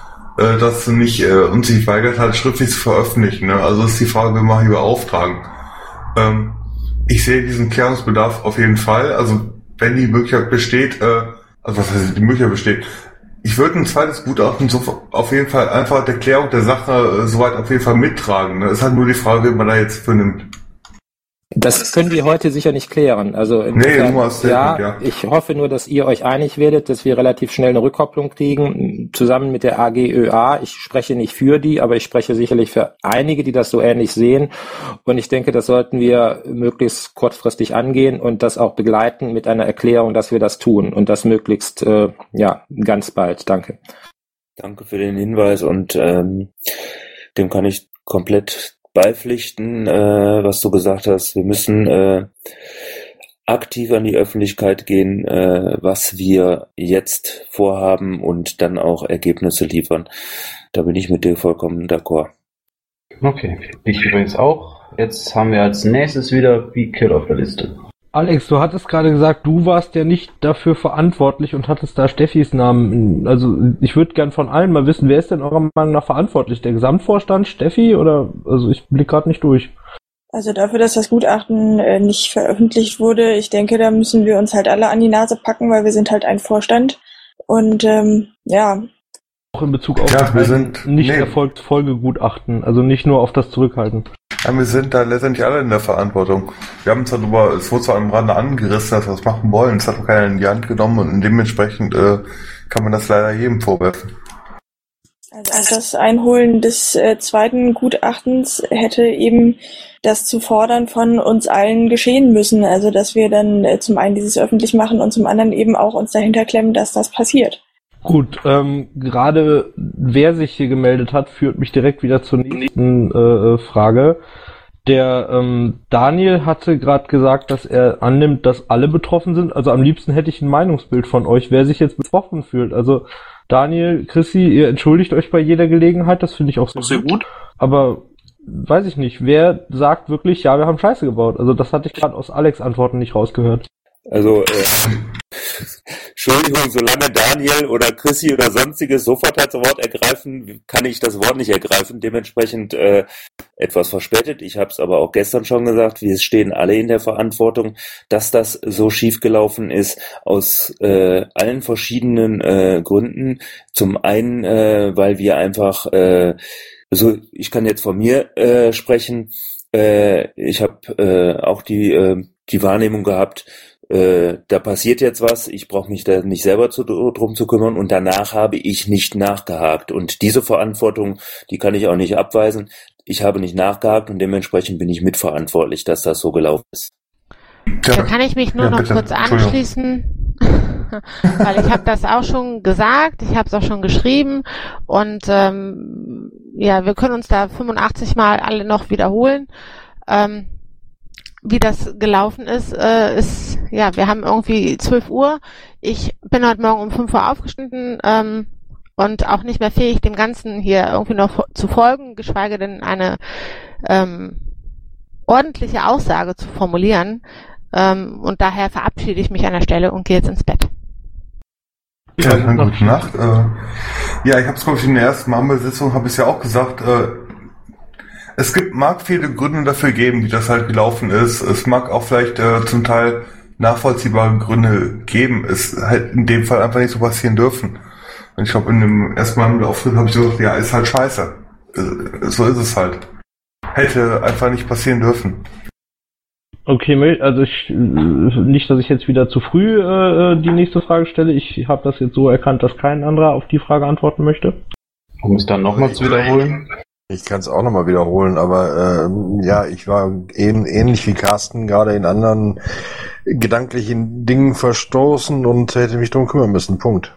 [SPEAKER 6] das nicht uns sich weigert hat, schriftlich zu veröffentlichen. Ne? Also ist die Frage, wir machen hier beauftragen. Ich sehe diesen Klärungsbedarf auf jeden Fall. Also wenn die Möglichkeit besteht, also was heißt die Möglichkeit besteht, ich würde ein zweites Gutachten so auf jeden Fall einfach der Klärung der Sache soweit auf jeden Fall mittragen. Ne? Es ist halt nur die Frage, wie man da jetzt für nimmt.
[SPEAKER 15] Das können wir heute sicher nicht klären. Also ja, ich hoffe nur, dass ihr euch einig werdet, dass wir relativ schnell eine Rückkopplung kriegen, zusammen mit der AGÖA. Ich spreche nicht für die, aber ich spreche sicherlich für einige, die das so ähnlich sehen. Und ich denke, das sollten wir möglichst kurzfristig angehen und das auch begleiten mit einer Erklärung, dass wir das tun und das möglichst ganz bald. Danke.
[SPEAKER 2] Danke für den Hinweis und dem kann ich komplett beipflichten, was du gesagt hast. Wir müssen aktiv an die Öffentlichkeit gehen, was wir jetzt vorhaben und dann auch Ergebnisse liefern. Da bin ich mit dir vollkommen d'accord.
[SPEAKER 4] Okay, ich übrigens auch. Jetzt haben wir als nächstes wieder Be-Kill auf der Liste.
[SPEAKER 14] Alex, du hattest gerade gesagt, du warst ja nicht dafür verantwortlich und hattest da Steffis Namen. Also ich würde gern von allen mal wissen, wer ist denn eurer Meinung nach verantwortlich? Der Gesamtvorstand, Steffi oder? Also ich blick gerade nicht durch.
[SPEAKER 5] Also dafür, dass das Gutachten nicht veröffentlicht wurde, ich denke, da müssen wir uns halt alle an die Nase packen, weil wir sind halt ein Vorstand. Und
[SPEAKER 14] Auch in Bezug auf erfolgt Folgegutachten, also nicht nur auf das Zurückhalten.
[SPEAKER 6] Ja, wir sind da letztendlich alle in der Verantwortung. Wir haben zwar es wurde zwar am Rande angerissen, dass wir das machen wollen, es hat noch keiner in die Hand genommen und dementsprechend kann man das leider jedem vorwerfen.
[SPEAKER 5] Also das Einholen des zweiten Gutachtens hätte eben das zu fordern von uns allen geschehen müssen. Also dass wir dann zum einen dieses öffentlich machen und zum anderen eben auch uns dahinter klemmen, dass das passiert.
[SPEAKER 14] Gut, gerade wer sich hier gemeldet hat, führt mich direkt wieder zur nächsten Frage. Der Daniel hatte gerade gesagt, dass er annimmt, dass alle betroffen sind. Also am liebsten hätte ich ein Meinungsbild von euch, wer sich jetzt betroffen fühlt. Also Daniel, Chrissy, ihr entschuldigt euch bei jeder Gelegenheit, das finde ich auch sehr gut. Aber weiß ich nicht, wer sagt wirklich, ja, wir haben Scheiße gebaut? Also das hatte ich gerade aus Alex' Antworten nicht rausgehört.
[SPEAKER 2] Also, Entschuldigung, solange Daniel oder Chrissy oder sonstiges sofort das Wort ergreifen, kann ich das Wort nicht ergreifen. Dementsprechend etwas verspätet. Ich habe es aber auch gestern schon gesagt, wir stehen alle in der Verantwortung, dass das so schief gelaufen ist, aus allen verschiedenen Gründen. Zum einen, weil wir einfach, also ich kann jetzt von mir sprechen, ich habe auch die Wahrnehmung gehabt, da passiert jetzt was, ich brauche mich da nicht selber drum zu kümmern und danach habe ich nicht nachgehakt. Und diese Verantwortung, die kann ich auch nicht abweisen. Ich habe nicht nachgehakt und dementsprechend bin ich mitverantwortlich, dass das so gelaufen ist.
[SPEAKER 9] Da kann ich mich nur noch kurz anschließen, weil ich habe das auch schon gesagt, ich habe es auch schon geschrieben und ja, wir können uns da 85 Mal alle noch wiederholen. Wie das gelaufen ist, ja, wir haben irgendwie 12 Uhr. Ich bin heute Morgen um 5 Uhr aufgestanden und auch nicht mehr fähig, dem Ganzen hier irgendwie noch zu folgen, geschweige denn eine ordentliche Aussage zu formulieren. Und daher verabschiede ich mich an der Stelle und gehe jetzt ins Bett.
[SPEAKER 6] Ja, gute Nacht. Ja, ich habe es, glaube ich, in der ersten Mumble-Sitzung habe ich ja auch gesagt, es mag viele Gründe dafür geben, wie das halt gelaufen ist. Es mag auch vielleicht zum Teil nachvollziehbare Gründe geben. Es halt in dem Fall einfach nicht so passieren dürfen. Und ich glaube, in dem ersten Mumble-Auftritt habe ich gesagt, ja, ist halt scheiße. So ist es halt. Hätte einfach nicht passieren dürfen.
[SPEAKER 14] Okay, also nicht, dass ich jetzt wieder zu früh die nächste Frage stelle. Ich habe das jetzt so erkannt, dass kein anderer auf die Frage antworten möchte. Um es dann nochmal zu wiederholen.
[SPEAKER 3] Ich kann es auch nochmal wiederholen, aber ja, ich war ähnlich wie Carsten gerade in anderen gedanklichen Dingen verstoßen und hätte mich darum kümmern müssen. Punkt.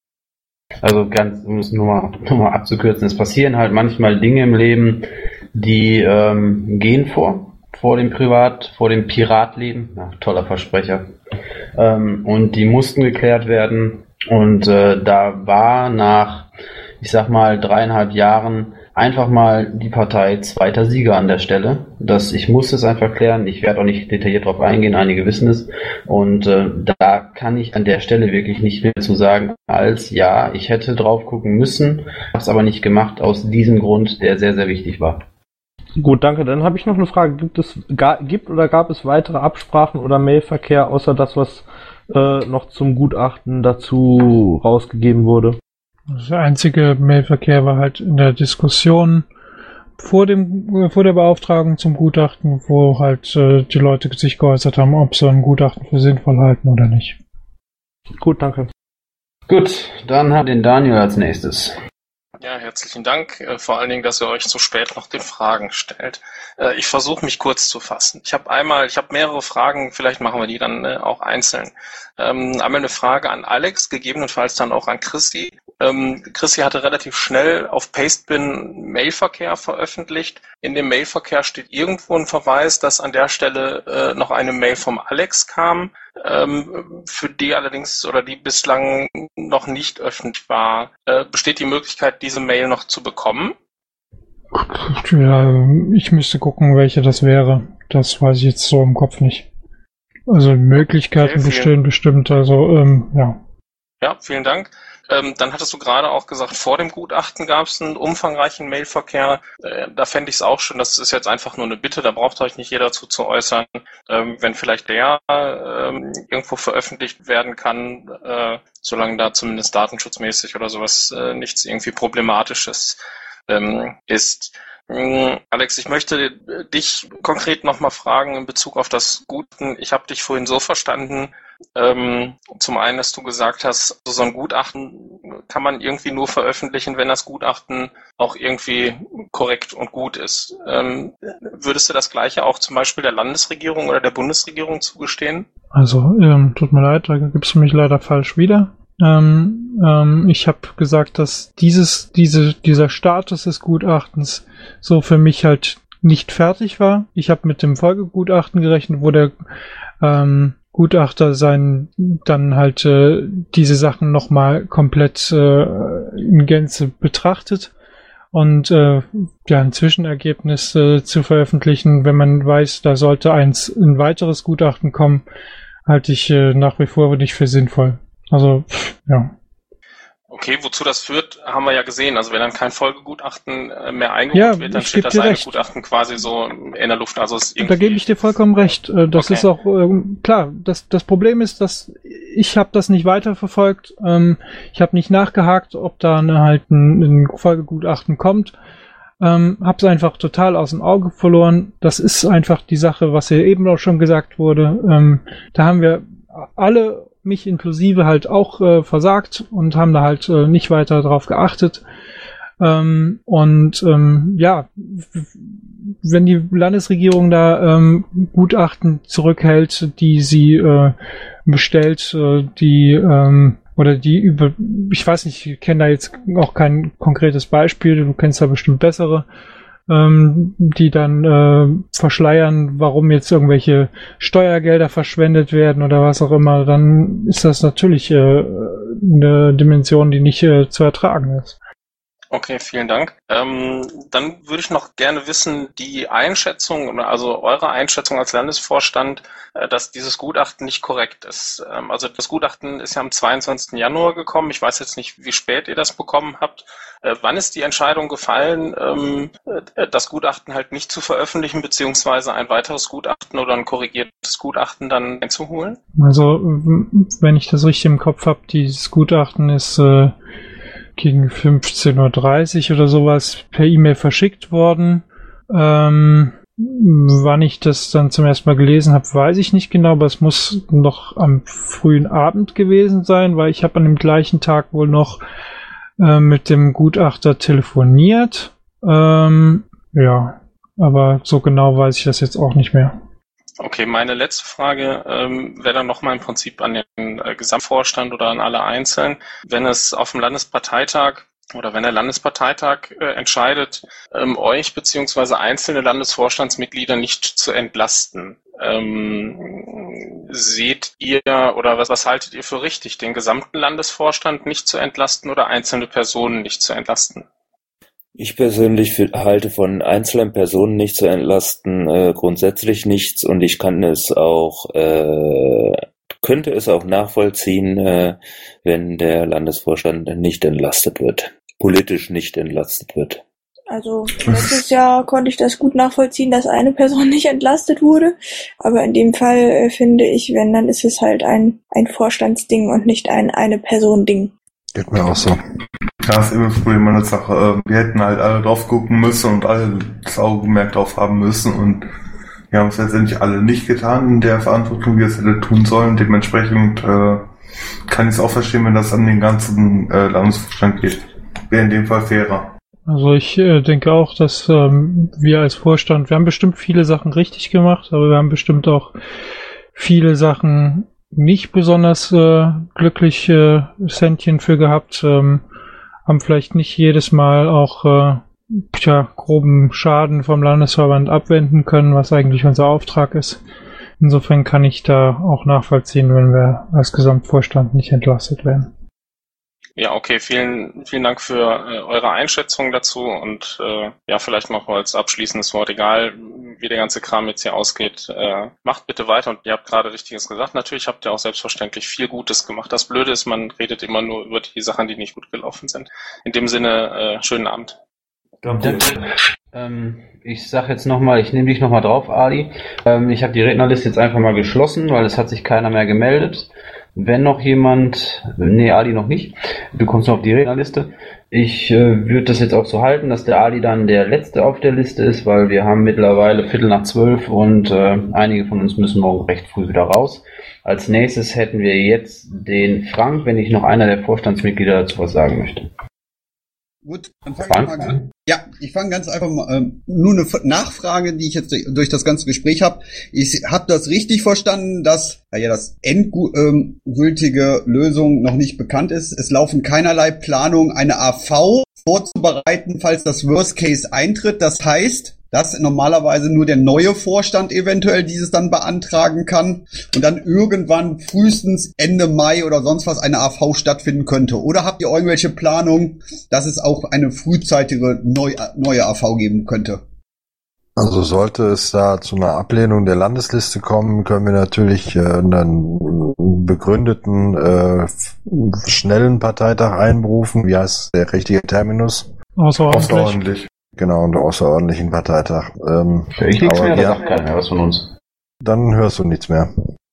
[SPEAKER 4] Also um es nur mal abzukürzen, es passieren halt manchmal Dinge im Leben, die gehen vor dem Piratleben. Ja, toller Versprecher. Und die mussten geklärt werden. Und da war nach, ich sag mal, 3,5 Jahren einfach mal die Partei zweiter Sieger an der Stelle. Ich muss es einfach klären. Ich werde auch nicht detailliert darauf eingehen. Einige wissen es. Und da kann ich an der Stelle wirklich nicht mehr zu sagen, als ja, ich hätte drauf gucken müssen, habe es aber nicht gemacht aus diesem Grund, der sehr, sehr wichtig war.
[SPEAKER 14] Gut, danke. Dann habe ich noch eine Frage. Gibt oder gab es weitere Absprachen oder Mailverkehr, außer das, was noch zum Gutachten dazu rausgegeben wurde?
[SPEAKER 8] Der einzige Mailverkehr war halt in der Diskussion vor der Beauftragung zum Gutachten, wo halt die Leute sich geäußert haben, ob sie ein Gutachten für sinnvoll halten oder nicht.
[SPEAKER 14] Gut, danke.
[SPEAKER 4] Gut, dann hat den Daniel als nächstes.
[SPEAKER 16] Ja, herzlichen Dank. Vor allen Dingen, dass ihr euch so spät noch den Fragen stellt. Ich versuche mich kurz zu fassen. Ich habe mehrere Fragen, vielleicht machen wir die dann auch einzeln. Einmal eine Frage an Alex, gegebenenfalls dann auch an Chrissy. Chrissy hatte relativ schnell auf Pastebin Mailverkehr veröffentlicht. In dem Mailverkehr steht irgendwo ein Verweis, dass an der Stelle noch eine Mail vom Alex kam, für die allerdings oder die bislang noch nicht öffentlich war. Besteht die Möglichkeit, diese Mail noch zu bekommen?
[SPEAKER 8] Ja, ich müsste gucken, welche das wäre. Das weiß ich jetzt so im Kopf nicht. Also Möglichkeiten bestehen bestimmt, also ja.
[SPEAKER 16] Ja, vielen Dank. Dann hattest du gerade auch gesagt, vor dem Gutachten gab es einen umfangreichen Mailverkehr. Da fände ich es auch schön, das ist jetzt einfach nur eine Bitte, da braucht euch nicht jeder zu äußern. Wenn vielleicht der irgendwo veröffentlicht werden kann, solange da zumindest datenschutzmäßig oder sowas nichts irgendwie Problematisches ist. Alex, ich möchte dich konkret nochmal fragen in Bezug auf das Gutachten. Ich habe dich vorhin so verstanden, Zum einen, dass du gesagt hast, so ein Gutachten kann man irgendwie nur veröffentlichen, wenn das Gutachten auch irgendwie korrekt und gut ist. Würdest du das Gleiche auch zum Beispiel der Landesregierung oder der Bundesregierung zugestehen?
[SPEAKER 8] Also, tut mir leid, da gibst du mich leider falsch wieder. Ich habe gesagt, dass dieser Status des Gutachtens so für mich halt nicht fertig war. Ich habe mit dem Folgegutachten gerechnet, wo der Gutachter dann halt diese Sachen nochmal komplett in Gänze betrachtet und ein Zwischenergebnis zu veröffentlichen, wenn man weiß, da sollte ein weiteres Gutachten kommen, halte ich nach wie vor nicht für sinnvoll. Also, ja.
[SPEAKER 16] Okay, wozu das führt, haben wir ja gesehen. Also wenn dann kein Folgegutachten mehr eingeholt wird, dann steht das eine Gutachten quasi so in der Luft. Also
[SPEAKER 8] da gebe ich dir vollkommen recht. Das ist auch klar. Das Problem ist, dass ich habe das nicht weiterverfolgt. Ich habe nicht nachgehakt, ob da halt ein Folgegutachten kommt. Hab's einfach total aus dem Auge verloren. Das ist einfach die Sache, was hier eben auch schon gesagt wurde. Da haben wir alle, mich inklusive, halt auch versagt und haben da halt nicht weiter drauf geachtet. Wenn die Landesregierung da Gutachten zurückhält, die sie bestellt, ich weiß nicht, ich kenne da jetzt auch kein konkretes Beispiel, du kennst da bestimmt bessere, die dann verschleiern, warum jetzt irgendwelche Steuergelder verschwendet werden oder was auch immer, dann ist das natürlich eine Dimension, die nicht zu ertragen ist.
[SPEAKER 16] Okay, vielen Dank. Dann würde ich noch gerne wissen, die Einschätzung, also eure Einschätzung als Landesvorstand, dass dieses Gutachten nicht korrekt ist. Also das Gutachten ist ja am 22. Januar gekommen. Ich weiß jetzt nicht, wie spät ihr das bekommen habt. Wann ist die Entscheidung gefallen, das Gutachten halt nicht zu veröffentlichen, beziehungsweise ein weiteres Gutachten oder ein korrigiertes Gutachten dann einzuholen?
[SPEAKER 8] Also, wenn ich das richtig im Kopf habe, dieses Gutachten ist gegen 15:30 Uhr oder sowas per E-Mail verschickt worden. Wann ich das dann zum ersten Mal gelesen habe, weiß ich nicht genau, aber es muss noch am frühen Abend gewesen sein, weil ich habe an dem gleichen Tag wohl noch mit dem Gutachter telefoniert. Ja, aber so genau weiß ich das jetzt auch nicht mehr.
[SPEAKER 16] Okay, meine letzte Frage wäre dann nochmal im Prinzip an den Gesamtvorstand oder an alle Einzelnen. Wenn es auf dem Landesparteitag oder wenn der Landesparteitag entscheidet, euch beziehungsweise einzelne Landesvorstandsmitglieder nicht zu entlasten, seht ihr oder was haltet ihr für richtig, den gesamten Landesvorstand nicht zu entlasten oder einzelne Personen nicht zu entlasten?
[SPEAKER 2] Ich persönlich halte von einzelnen Personen nicht zu entlasten grundsätzlich nichts und ich könnte es auch nachvollziehen, wenn der Landesvorstand nicht entlastet wird, politisch nicht entlastet wird.
[SPEAKER 5] Also letztes Jahr konnte ich das gut nachvollziehen, dass eine Person nicht entlastet wurde, aber in dem Fall finde ich, wenn, dann ist es halt ein Vorstandsding und nicht ein Eine-Person-Ding.
[SPEAKER 3] Geht mir auch so.
[SPEAKER 6] Das ist immer das Problem an der Sache. Wir hätten halt alle drauf gucken müssen und alle das Augenmerk drauf haben müssen und wir haben es letztendlich alle nicht getan in der Verantwortung, wie wir es hätte tun sollen. Dementsprechend kann ich es auch verstehen, wenn das an den ganzen Landesvorstand geht. Wäre in dem Fall fairer.
[SPEAKER 8] Also ich denke auch, dass wir als Vorstand, wir haben bestimmt viele Sachen richtig gemacht, aber wir haben bestimmt auch viele Sachen nicht besonders glücklich Centchen für gehabt, haben vielleicht nicht jedes Mal auch groben Schaden vom Landesverband abwenden können, was eigentlich unser Auftrag ist. Insofern kann ich da auch nachvollziehen, wenn wir als Gesamtvorstand nicht entlastet werden.
[SPEAKER 16] Ja, okay, vielen Dank für eure Einschätzung dazu und vielleicht noch als abschließendes Wort, egal wie der ganze Kram jetzt hier ausgeht, macht bitte weiter und ihr habt gerade Richtiges gesagt. Natürlich habt ihr auch selbstverständlich viel Gutes gemacht. Das Blöde ist, man redet immer nur über die Sachen, die nicht gut gelaufen sind. In dem Sinne, schönen Abend.
[SPEAKER 4] Danke. Ich sag jetzt nochmal, ich nehme dich nochmal drauf, Ali. Ich habe die Rednerliste jetzt einfach mal geschlossen, weil es hat sich keiner mehr gemeldet. Wenn noch jemand, Ali noch nicht, du kommst noch auf die Rednerliste. Ich würde das jetzt auch so halten, dass der Ali dann der Letzte auf der Liste ist, weil wir haben mittlerweile 11:45 und einige von uns müssen morgen recht früh wieder raus. Als nächstes hätten wir jetzt den Frank, wenn nicht noch einer der Vorstandsmitglieder dazu was sagen möchte.
[SPEAKER 7] Gut, dann fange ich mal an. Ja, ich fange ganz einfach mal, nur eine Nachfrage, die ich jetzt durch das ganze Gespräch habe. Ich habe das richtig verstanden, dass das endgültige Lösung noch nicht bekannt ist. Es laufen keinerlei Planungen, eine AV vorzubereiten, falls das Worst Case eintritt. Das heißt, dass normalerweise nur der neue Vorstand eventuell dieses dann beantragen kann und dann irgendwann frühestens Ende Mai oder sonst was eine AV stattfinden könnte. Oder habt ihr irgendwelche Planungen, dass es auch eine frühzeitige neue AV geben könnte?
[SPEAKER 3] Also sollte es da zu einer Ablehnung der Landesliste kommen, können wir natürlich einen begründeten, schnellen Parteitag einberufen. Wie heißt der richtige Terminus?
[SPEAKER 8] Außerordentlich.
[SPEAKER 3] Genau, einen außerordentlichen Parteitag.
[SPEAKER 4] Hör ich nichts mehr, da sagt keiner mehr was von uns.
[SPEAKER 3] Dann hörst du nichts mehr.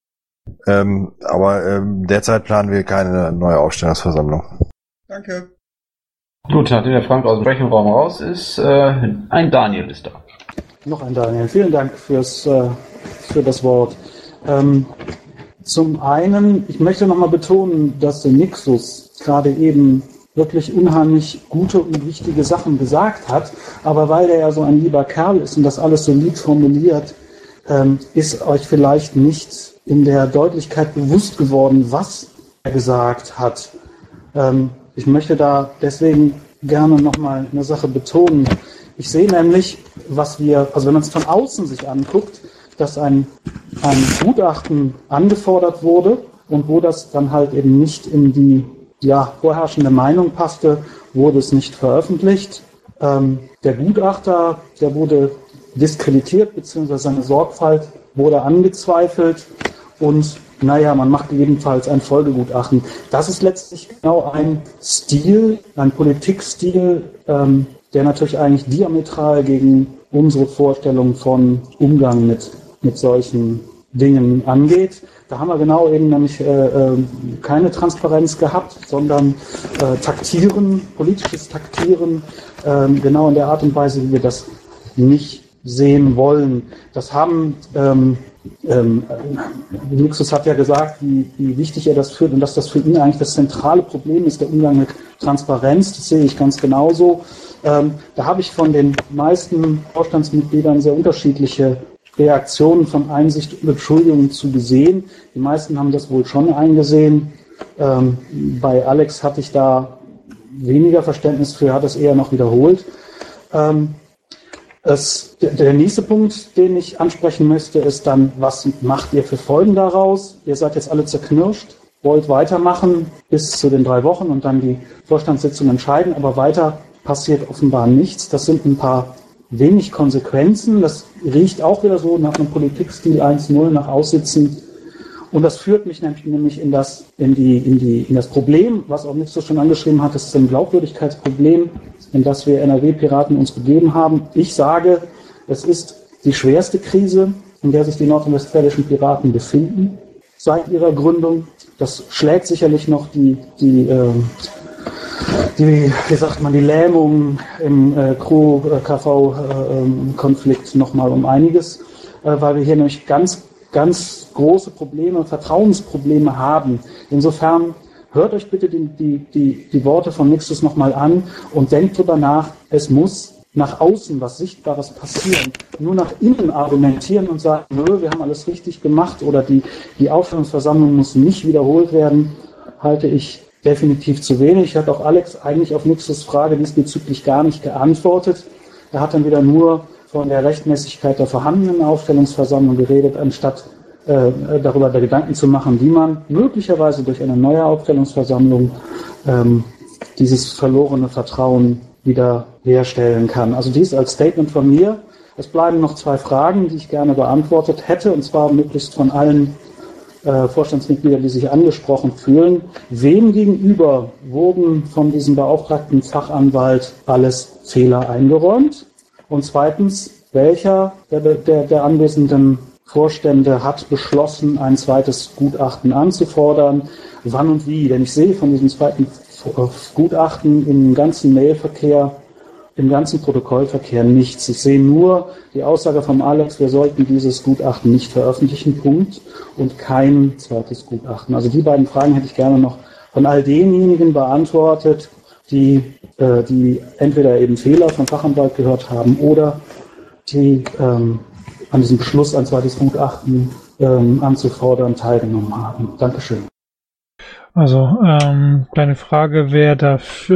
[SPEAKER 3] Aber derzeit planen wir keine neue Aufstellungsversammlung.
[SPEAKER 7] Danke.
[SPEAKER 4] Gut, nachdem der Frank aus dem Rechenraum raus ist, ein Daniel ist da.
[SPEAKER 17] Noch ein Daniel. Vielen Dank für das Wort. Zum einen, ich möchte nochmal betonen, dass der Nixus gerade eben wirklich unheimlich gute und wichtige Sachen gesagt hat, aber weil der ja so ein lieber Kerl ist und das alles so lieb formuliert, ist euch vielleicht nicht in der Deutlichkeit bewusst geworden, was er gesagt hat. Ich möchte da deswegen gerne nochmal eine Sache betonen. Ich sehe nämlich, wenn man es von außen sich anguckt, dass ein Gutachten angefordert wurde und wo das dann halt eben nicht in die vorherrschende Meinung passte, wurde es nicht veröffentlicht. Der Gutachter, der wurde diskreditiert, beziehungsweise seine Sorgfalt wurde angezweifelt und man macht gegebenenfalls ein Folgegutachten. Das ist letztlich genau ein Stil, ein Politikstil, der natürlich eigentlich diametral gegen unsere Vorstellung von Umgang mit solchen Dingen angeht. Da haben wir genau eben nämlich keine Transparenz gehabt, sondern politisches Taktieren, genau in der Art und Weise, wie wir das nicht sehen wollen. Das haben Nixus hat ja gesagt, wie wichtig er das führt und dass das für ihn eigentlich das zentrale Problem ist, der Umgang mit Transparenz. Das sehe ich ganz genauso. Da habe ich von den meisten Vorstandsmitgliedern sehr unterschiedliche Reaktionen von Einsicht und Entschuldigung zu gesehen. Die meisten haben das wohl schon eingesehen. Bei Alex hatte ich da weniger Verständnis für, hat es eher noch wiederholt. Der nächste Punkt, den ich ansprechen möchte, ist dann, was macht ihr für Folgen daraus? Ihr seid jetzt alle zerknirscht, wollt weitermachen bis zu den 3 Wochen und dann die Vorstandssitzung entscheiden, aber weiter passiert offenbar nichts. Das sind ein paar wenig Konsequenzen. Das riecht auch wieder so nach einem Politikstil 1.0, nach Aussitzen. Und das führt mich nämlich in das Problem, was auch Nixus schon angeschrieben hat, das ist ein Glaubwürdigkeitsproblem, in das wir NRW-Piraten uns begeben haben. Ich sage, es ist die schwerste Krise, in der sich die nordrhein-westfälischen Piraten befinden, seit ihrer Gründung. Das schlägt sicherlich noch die Lähmung im KV-Konflikt nochmal um einiges, weil wir hier nämlich ganz große Probleme, Vertrauensprobleme haben. Insofern hört euch bitte die Worte von Nixus nochmal an und denkt drüber nach, es muss nach außen was Sichtbares passieren. Nur nach innen argumentieren und sagen, wir haben alles richtig gemacht oder die Aufstellungsversammlung muss nicht wiederholt werden, halte ich definitiv zu wenig. Hat auch Alex eigentlich auf Nixus Frage diesbezüglich gar nicht geantwortet. Er hat dann wieder nur von der Rechtmäßigkeit der vorhandenen Aufstellungsversammlung geredet, anstatt darüber Gedanken zu machen, wie man möglicherweise durch eine neue Aufstellungsversammlung dieses verlorene Vertrauen wieder herstellen kann. Also dies als Statement von mir. Es bleiben noch 2 Fragen, die ich gerne beantwortet hätte, und zwar möglichst von allen Vorstandsmitgliedern, die sich angesprochen fühlen. Wem gegenüber wurden von diesem beauftragten Fachanwalt alles Fehler eingeräumt? Und zweitens, welcher der anwesenden Vorstände hat beschlossen, ein zweites Gutachten anzufordern? Wann und wie? Denn ich sehe von diesem zweiten Gutachten im ganzen Mailverkehr, im ganzen Protokollverkehr nichts. Ich sehe nur die Aussage vom Alex, wir sollten dieses Gutachten nicht veröffentlichen, Punkt, und kein zweites Gutachten. Also die beiden Fragen hätte ich gerne noch von all denjenigen beantwortet, die entweder eben Fehler vom Fachanwalt gehört haben oder die an diesem Beschluss, ein zweites Gutachten anzufordern, teilgenommen haben. Dankeschön.
[SPEAKER 8] Also, deine Frage, wer da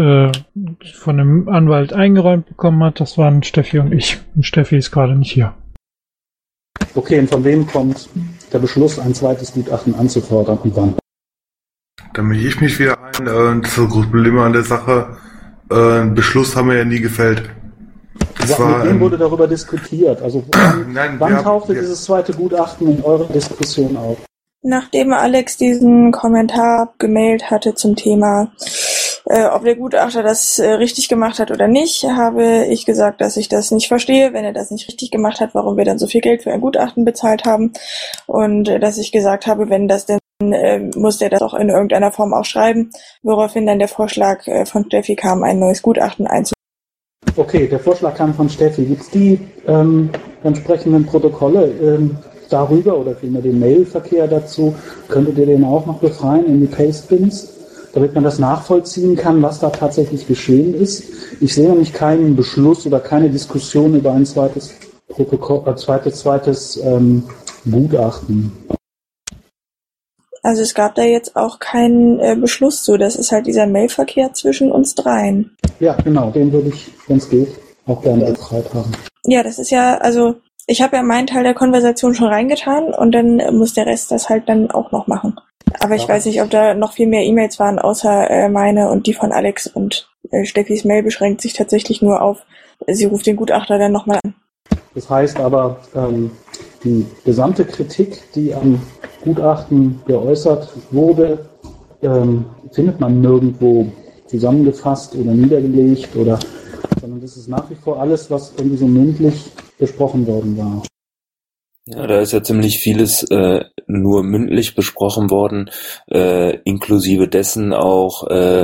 [SPEAKER 8] von dem Anwalt eingeräumt bekommen hat, das waren Steffi und ich. Und Steffi ist gerade nicht hier.
[SPEAKER 17] Okay, und von wem kommt der Beschluss, ein zweites Gutachten anzufordern und wann?
[SPEAKER 6] Dann mische ich mich wieder ein. Das ist das große Problem an der Sache. Einen Beschluss haben wir ja nie gefällt.
[SPEAKER 17] Mit wem wurde darüber diskutiert? Also wann tauchte dieses zweite Gutachten in eurer Diskussion auf?
[SPEAKER 5] Nachdem Alex diesen Kommentar gemailt hatte zum Thema, ob der Gutachter das richtig gemacht hat oder nicht, habe ich gesagt, dass ich das nicht verstehe, wenn er das nicht richtig gemacht hat, warum wir dann so viel Geld für ein Gutachten bezahlt haben, und dass ich gesagt habe, wenn das denn muss der das auch in irgendeiner Form auch schreiben, woraufhin dann der Vorschlag von Steffi kam, ein neues Gutachten einzuführen.
[SPEAKER 17] Okay, der Vorschlag kam von Steffi. Gibt es die entsprechenden Protokolle darüber oder vielmehr den Mailverkehr dazu? Könntet ihr den auch noch befreien in die Pastebins, damit man das nachvollziehen kann, was da tatsächlich geschehen ist? Ich sehe nämlich keinen Beschluss oder keine Diskussion über ein zweites Protokoll, zweites Gutachten.
[SPEAKER 5] Also es gab da jetzt auch keinen Beschluss zu. Das ist halt dieser Mailverkehr zwischen uns dreien.
[SPEAKER 17] Ja, genau. Den würde ich, wenn es geht, auch gerne befreit haben.
[SPEAKER 5] Ja, das ist ja, also ich habe ja meinen Teil der Konversation schon reingetan und dann muss der Rest das halt dann auch noch machen. Aber ich weiß nicht, ob da noch viel mehr E-Mails waren, außer meine und die von Alex, und Steffis Mail beschränkt sich tatsächlich nur auf, sie ruft den Gutachter dann nochmal an.
[SPEAKER 17] Das heißt aber, die gesamte Kritik, die am Gutachten geäußert wurde, findet man nirgendwo zusammengefasst oder niedergelegt, sondern das ist nach wie vor alles, was irgendwie so mündlich besprochen worden war.
[SPEAKER 2] Ja, da ist ja ziemlich vieles nur mündlich besprochen worden, inklusive dessen auch,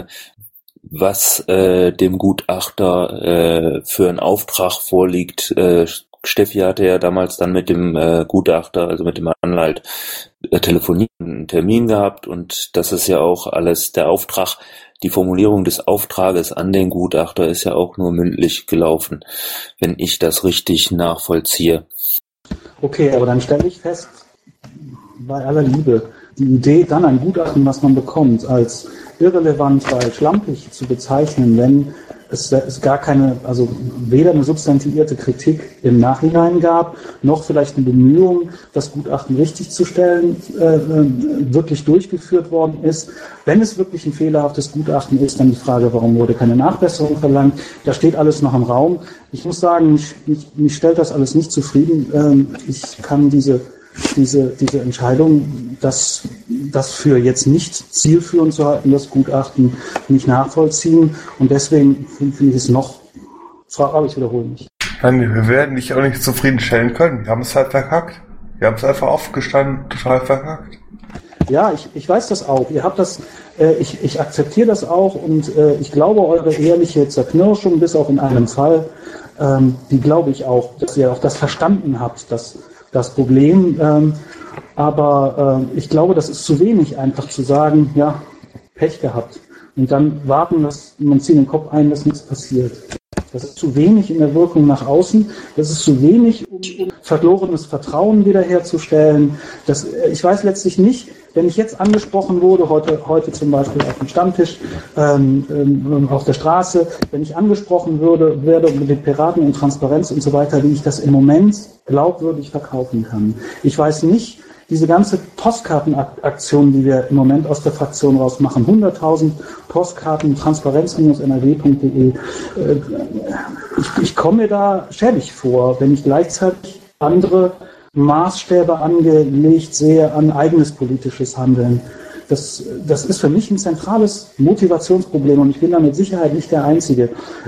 [SPEAKER 2] was dem Gutachter für einen Auftrag vorliegt. Steffi hatte ja damals dann mit dem Gutachter, also mit dem Anwalt, telefoniert, einen Termin gehabt, und das ist ja auch alles der Auftrag. Die Formulierung des Auftrages an den Gutachter ist ja auch nur mündlich gelaufen, wenn ich das richtig nachvollziehe.
[SPEAKER 17] Okay, aber dann stelle ich fest, bei aller Liebe, die Idee, dann ein Gutachten, was man bekommt, als irrelevant, weil schlampig zu bezeichnen, wenn es gar keine, also weder eine substantiierte Kritik im Nachhinein gab, noch vielleicht eine Bemühung, das Gutachten richtig zu stellen, wirklich durchgeführt worden ist. Wenn es wirklich ein fehlerhaftes Gutachten ist, dann die Frage, warum wurde keine Nachbesserung verlangt? Da steht alles noch im Raum. Ich muss sagen, mich stellt das alles nicht zufrieden. Ich kann diese Entscheidung, das für jetzt nicht zielführend zu halten, das Gutachten, nicht nachvollziehen. Und deswegen finde ich es noch, aber ich wiederhole mich.
[SPEAKER 6] Nein, wir werden dich auch nicht zufriedenstellen können. Wir haben es halt verkackt. Wir haben es einfach aufgestanden, total verkackt.
[SPEAKER 17] Ja, ich weiß das auch. Ihr habt das, ich akzeptiere das auch, und ich glaube, eure ehrliche Zerknirschung, bis auf in einem Fall, die glaube ich auch, dass ihr auch das verstanden habt, das Problem, aber ich glaube, das ist zu wenig, einfach zu sagen, ja, Pech gehabt. Und dann warten, man zieht den Kopf ein, dass nichts passiert. Das ist zu wenig in der Wirkung nach außen. Das ist zu wenig, um verlorenes Vertrauen wiederherzustellen. Ich weiß letztlich nicht, wenn ich jetzt angesprochen wurde, heute zum Beispiel auf dem Stammtisch, auf der Straße, wenn ich angesprochen werde mit den Piraten und Transparenz und so weiter, wie ich das im Moment glaubwürdig verkaufen kann. Ich weiß nicht, diese ganze Postkartenaktion, die wir im Moment aus der Fraktion raus machen, 100.000 Postkarten, transparenz-nrw.de, ich komme mir da schäbig vor, wenn ich gleichzeitig andere Maßstäbe angelegt sehe an eigenes politisches Handeln. Das ist für mich ein zentrales Motivationsproblem, und ich bin da mit Sicherheit nicht der Einzige,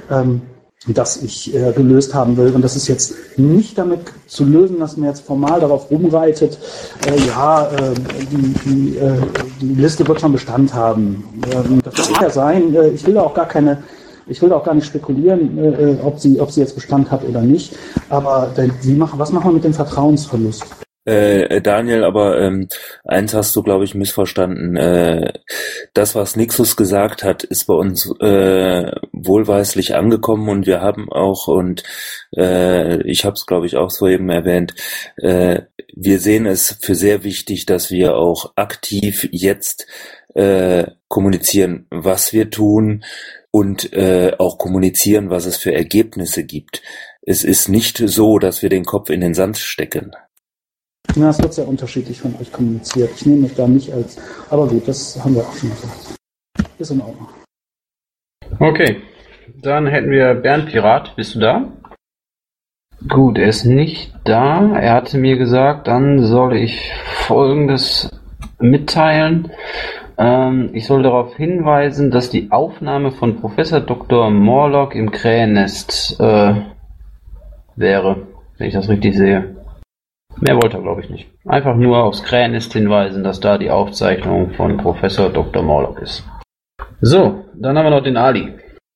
[SPEAKER 17] das ich gelöst haben will. Und das ist jetzt nicht damit zu lösen, dass man jetzt formal darauf rumreitet, die Liste wird schon Bestand haben. Das kann ja sein. Ich will auch gar nicht spekulieren, ob sie jetzt Bestand hat oder nicht. Aber was machen wir mit dem Vertrauensverlust?
[SPEAKER 2] Daniel, aber eins hast du, glaube ich, missverstanden. Das, was Nixus gesagt hat, ist bei uns wohlweislich angekommen und wir haben auch, und ich habe es, glaube ich, auch soeben erwähnt, wir sehen es für sehr wichtig, dass wir auch aktiv jetzt kommunizieren, was wir tun und auch kommunizieren, was es für Ergebnisse gibt. Es ist nicht so, dass wir den Kopf in den Sand stecken.
[SPEAKER 17] Na, es wird sehr unterschiedlich von euch kommuniziert. Ich nehme mich da nicht als... Aber gut, das haben wir auch schon gesagt. Ist in Ordnung.
[SPEAKER 4] Okay, dann hätten wir Bernd Pirat. Bist du da? Gut, er ist nicht da. Er hatte mir gesagt, dann soll ich Folgendes mitteilen. Ich soll darauf hinweisen, dass die Aufnahme von Professor Dr. Morlock im Krähennest wäre, wenn ich das richtig sehe. Mehr wollte er, glaube ich, nicht. Einfach nur aufs Krähennest hinweisen, dass da die Aufzeichnung von Professor Dr. Morlock ist. So, dann haben wir noch den Ali.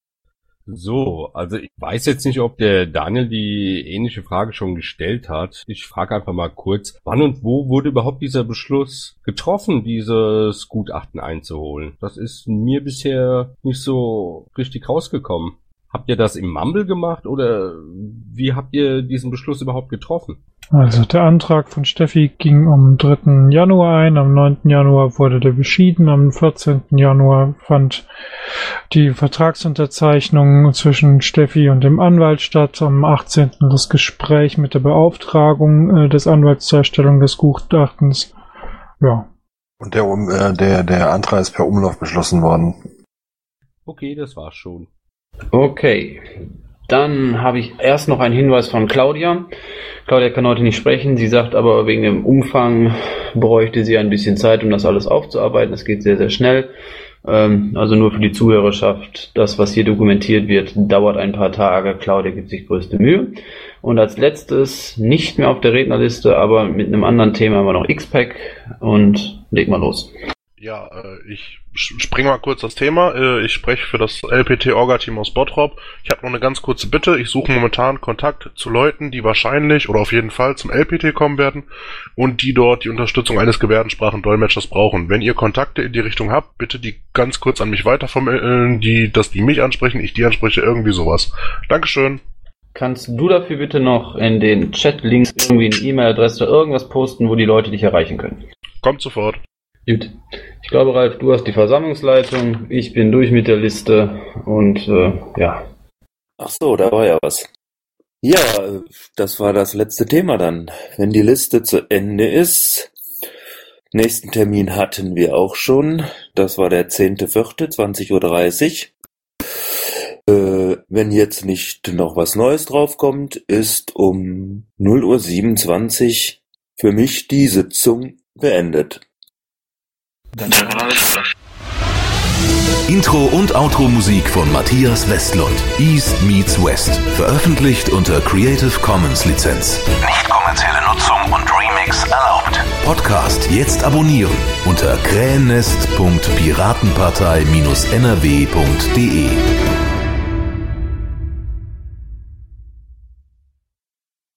[SPEAKER 18] So, also ich weiß jetzt nicht, ob der Daniel die ähnliche Frage schon gestellt hat. Ich frage einfach mal kurz, wann und wo wurde überhaupt dieser Beschluss getroffen, dieses Gutachten einzuholen? Das ist mir bisher nicht so richtig rausgekommen. Habt ihr das im Mumble gemacht oder wie habt ihr diesen Beschluss überhaupt getroffen?
[SPEAKER 8] Also der Antrag von Steffi ging am 3. Januar ein, am 9. Januar wurde der beschieden, am 14. Januar fand die Vertragsunterzeichnung zwischen Steffi und dem Anwalt statt, am 18. das Gespräch mit der Beauftragung des Anwalts zur Erstellung des Gutachtens. Ja.
[SPEAKER 3] Und der Antrag ist per Umlauf beschlossen worden.
[SPEAKER 18] Okay, das war's schon.
[SPEAKER 4] Okay, dann habe ich erst noch einen Hinweis von Claudia. Claudia kann heute nicht sprechen, sie sagt aber, wegen dem Umfang bräuchte sie ein bisschen Zeit, um das alles aufzuarbeiten. Das geht sehr, sehr schnell. Also nur für die Zuhörerschaft, das, was hier dokumentiert wird, dauert ein paar Tage. Claudia gibt sich größte Mühe. Und als letztes, nicht mehr auf der Rednerliste, aber mit einem anderen Thema haben wir noch X-Pack und leg mal los.
[SPEAKER 19] Ja, ich springe mal kurz das Thema. Ich spreche für das LPT-Orga-Team aus Bottrop. Ich habe noch eine ganz kurze Bitte. Ich suche momentan Kontakt zu Leuten, die wahrscheinlich oder auf jeden Fall zum LPT kommen werden und die dort die Unterstützung eines Gebärdensprachendolmetschers brauchen. Wenn ihr Kontakte in die Richtung habt, bitte die ganz kurz an mich weitervermitteln, dass die mich ansprechen, ich die anspreche, irgendwie sowas. Dankeschön.
[SPEAKER 4] Kannst du dafür bitte noch in den Chat-Links irgendwie eine E-Mail-Adresse oder irgendwas posten, wo die Leute dich erreichen können?
[SPEAKER 19] Kommt sofort.
[SPEAKER 4] Gut. Ich glaube, Ralf, du hast die Versammlungsleitung. Ich bin durch mit der Liste und ja.
[SPEAKER 2] Ach so, da war ja was. Ja, das war das letzte Thema dann. Wenn die Liste zu Ende ist, nächsten Termin hatten wir auch schon. Das war der 10.04., 20.30 Uhr. Wenn jetzt nicht noch was Neues draufkommt, ist um 0.27 Uhr für mich die Sitzung beendet.
[SPEAKER 1] Intro und Outro-Musik von Matthias Westlund. East meets West. Veröffentlicht unter Creative Commons Lizenz. Nicht kommerzielle Nutzung und Remix erlaubt. Podcast jetzt abonnieren unter krähennest.piratenpartei-nrw.de.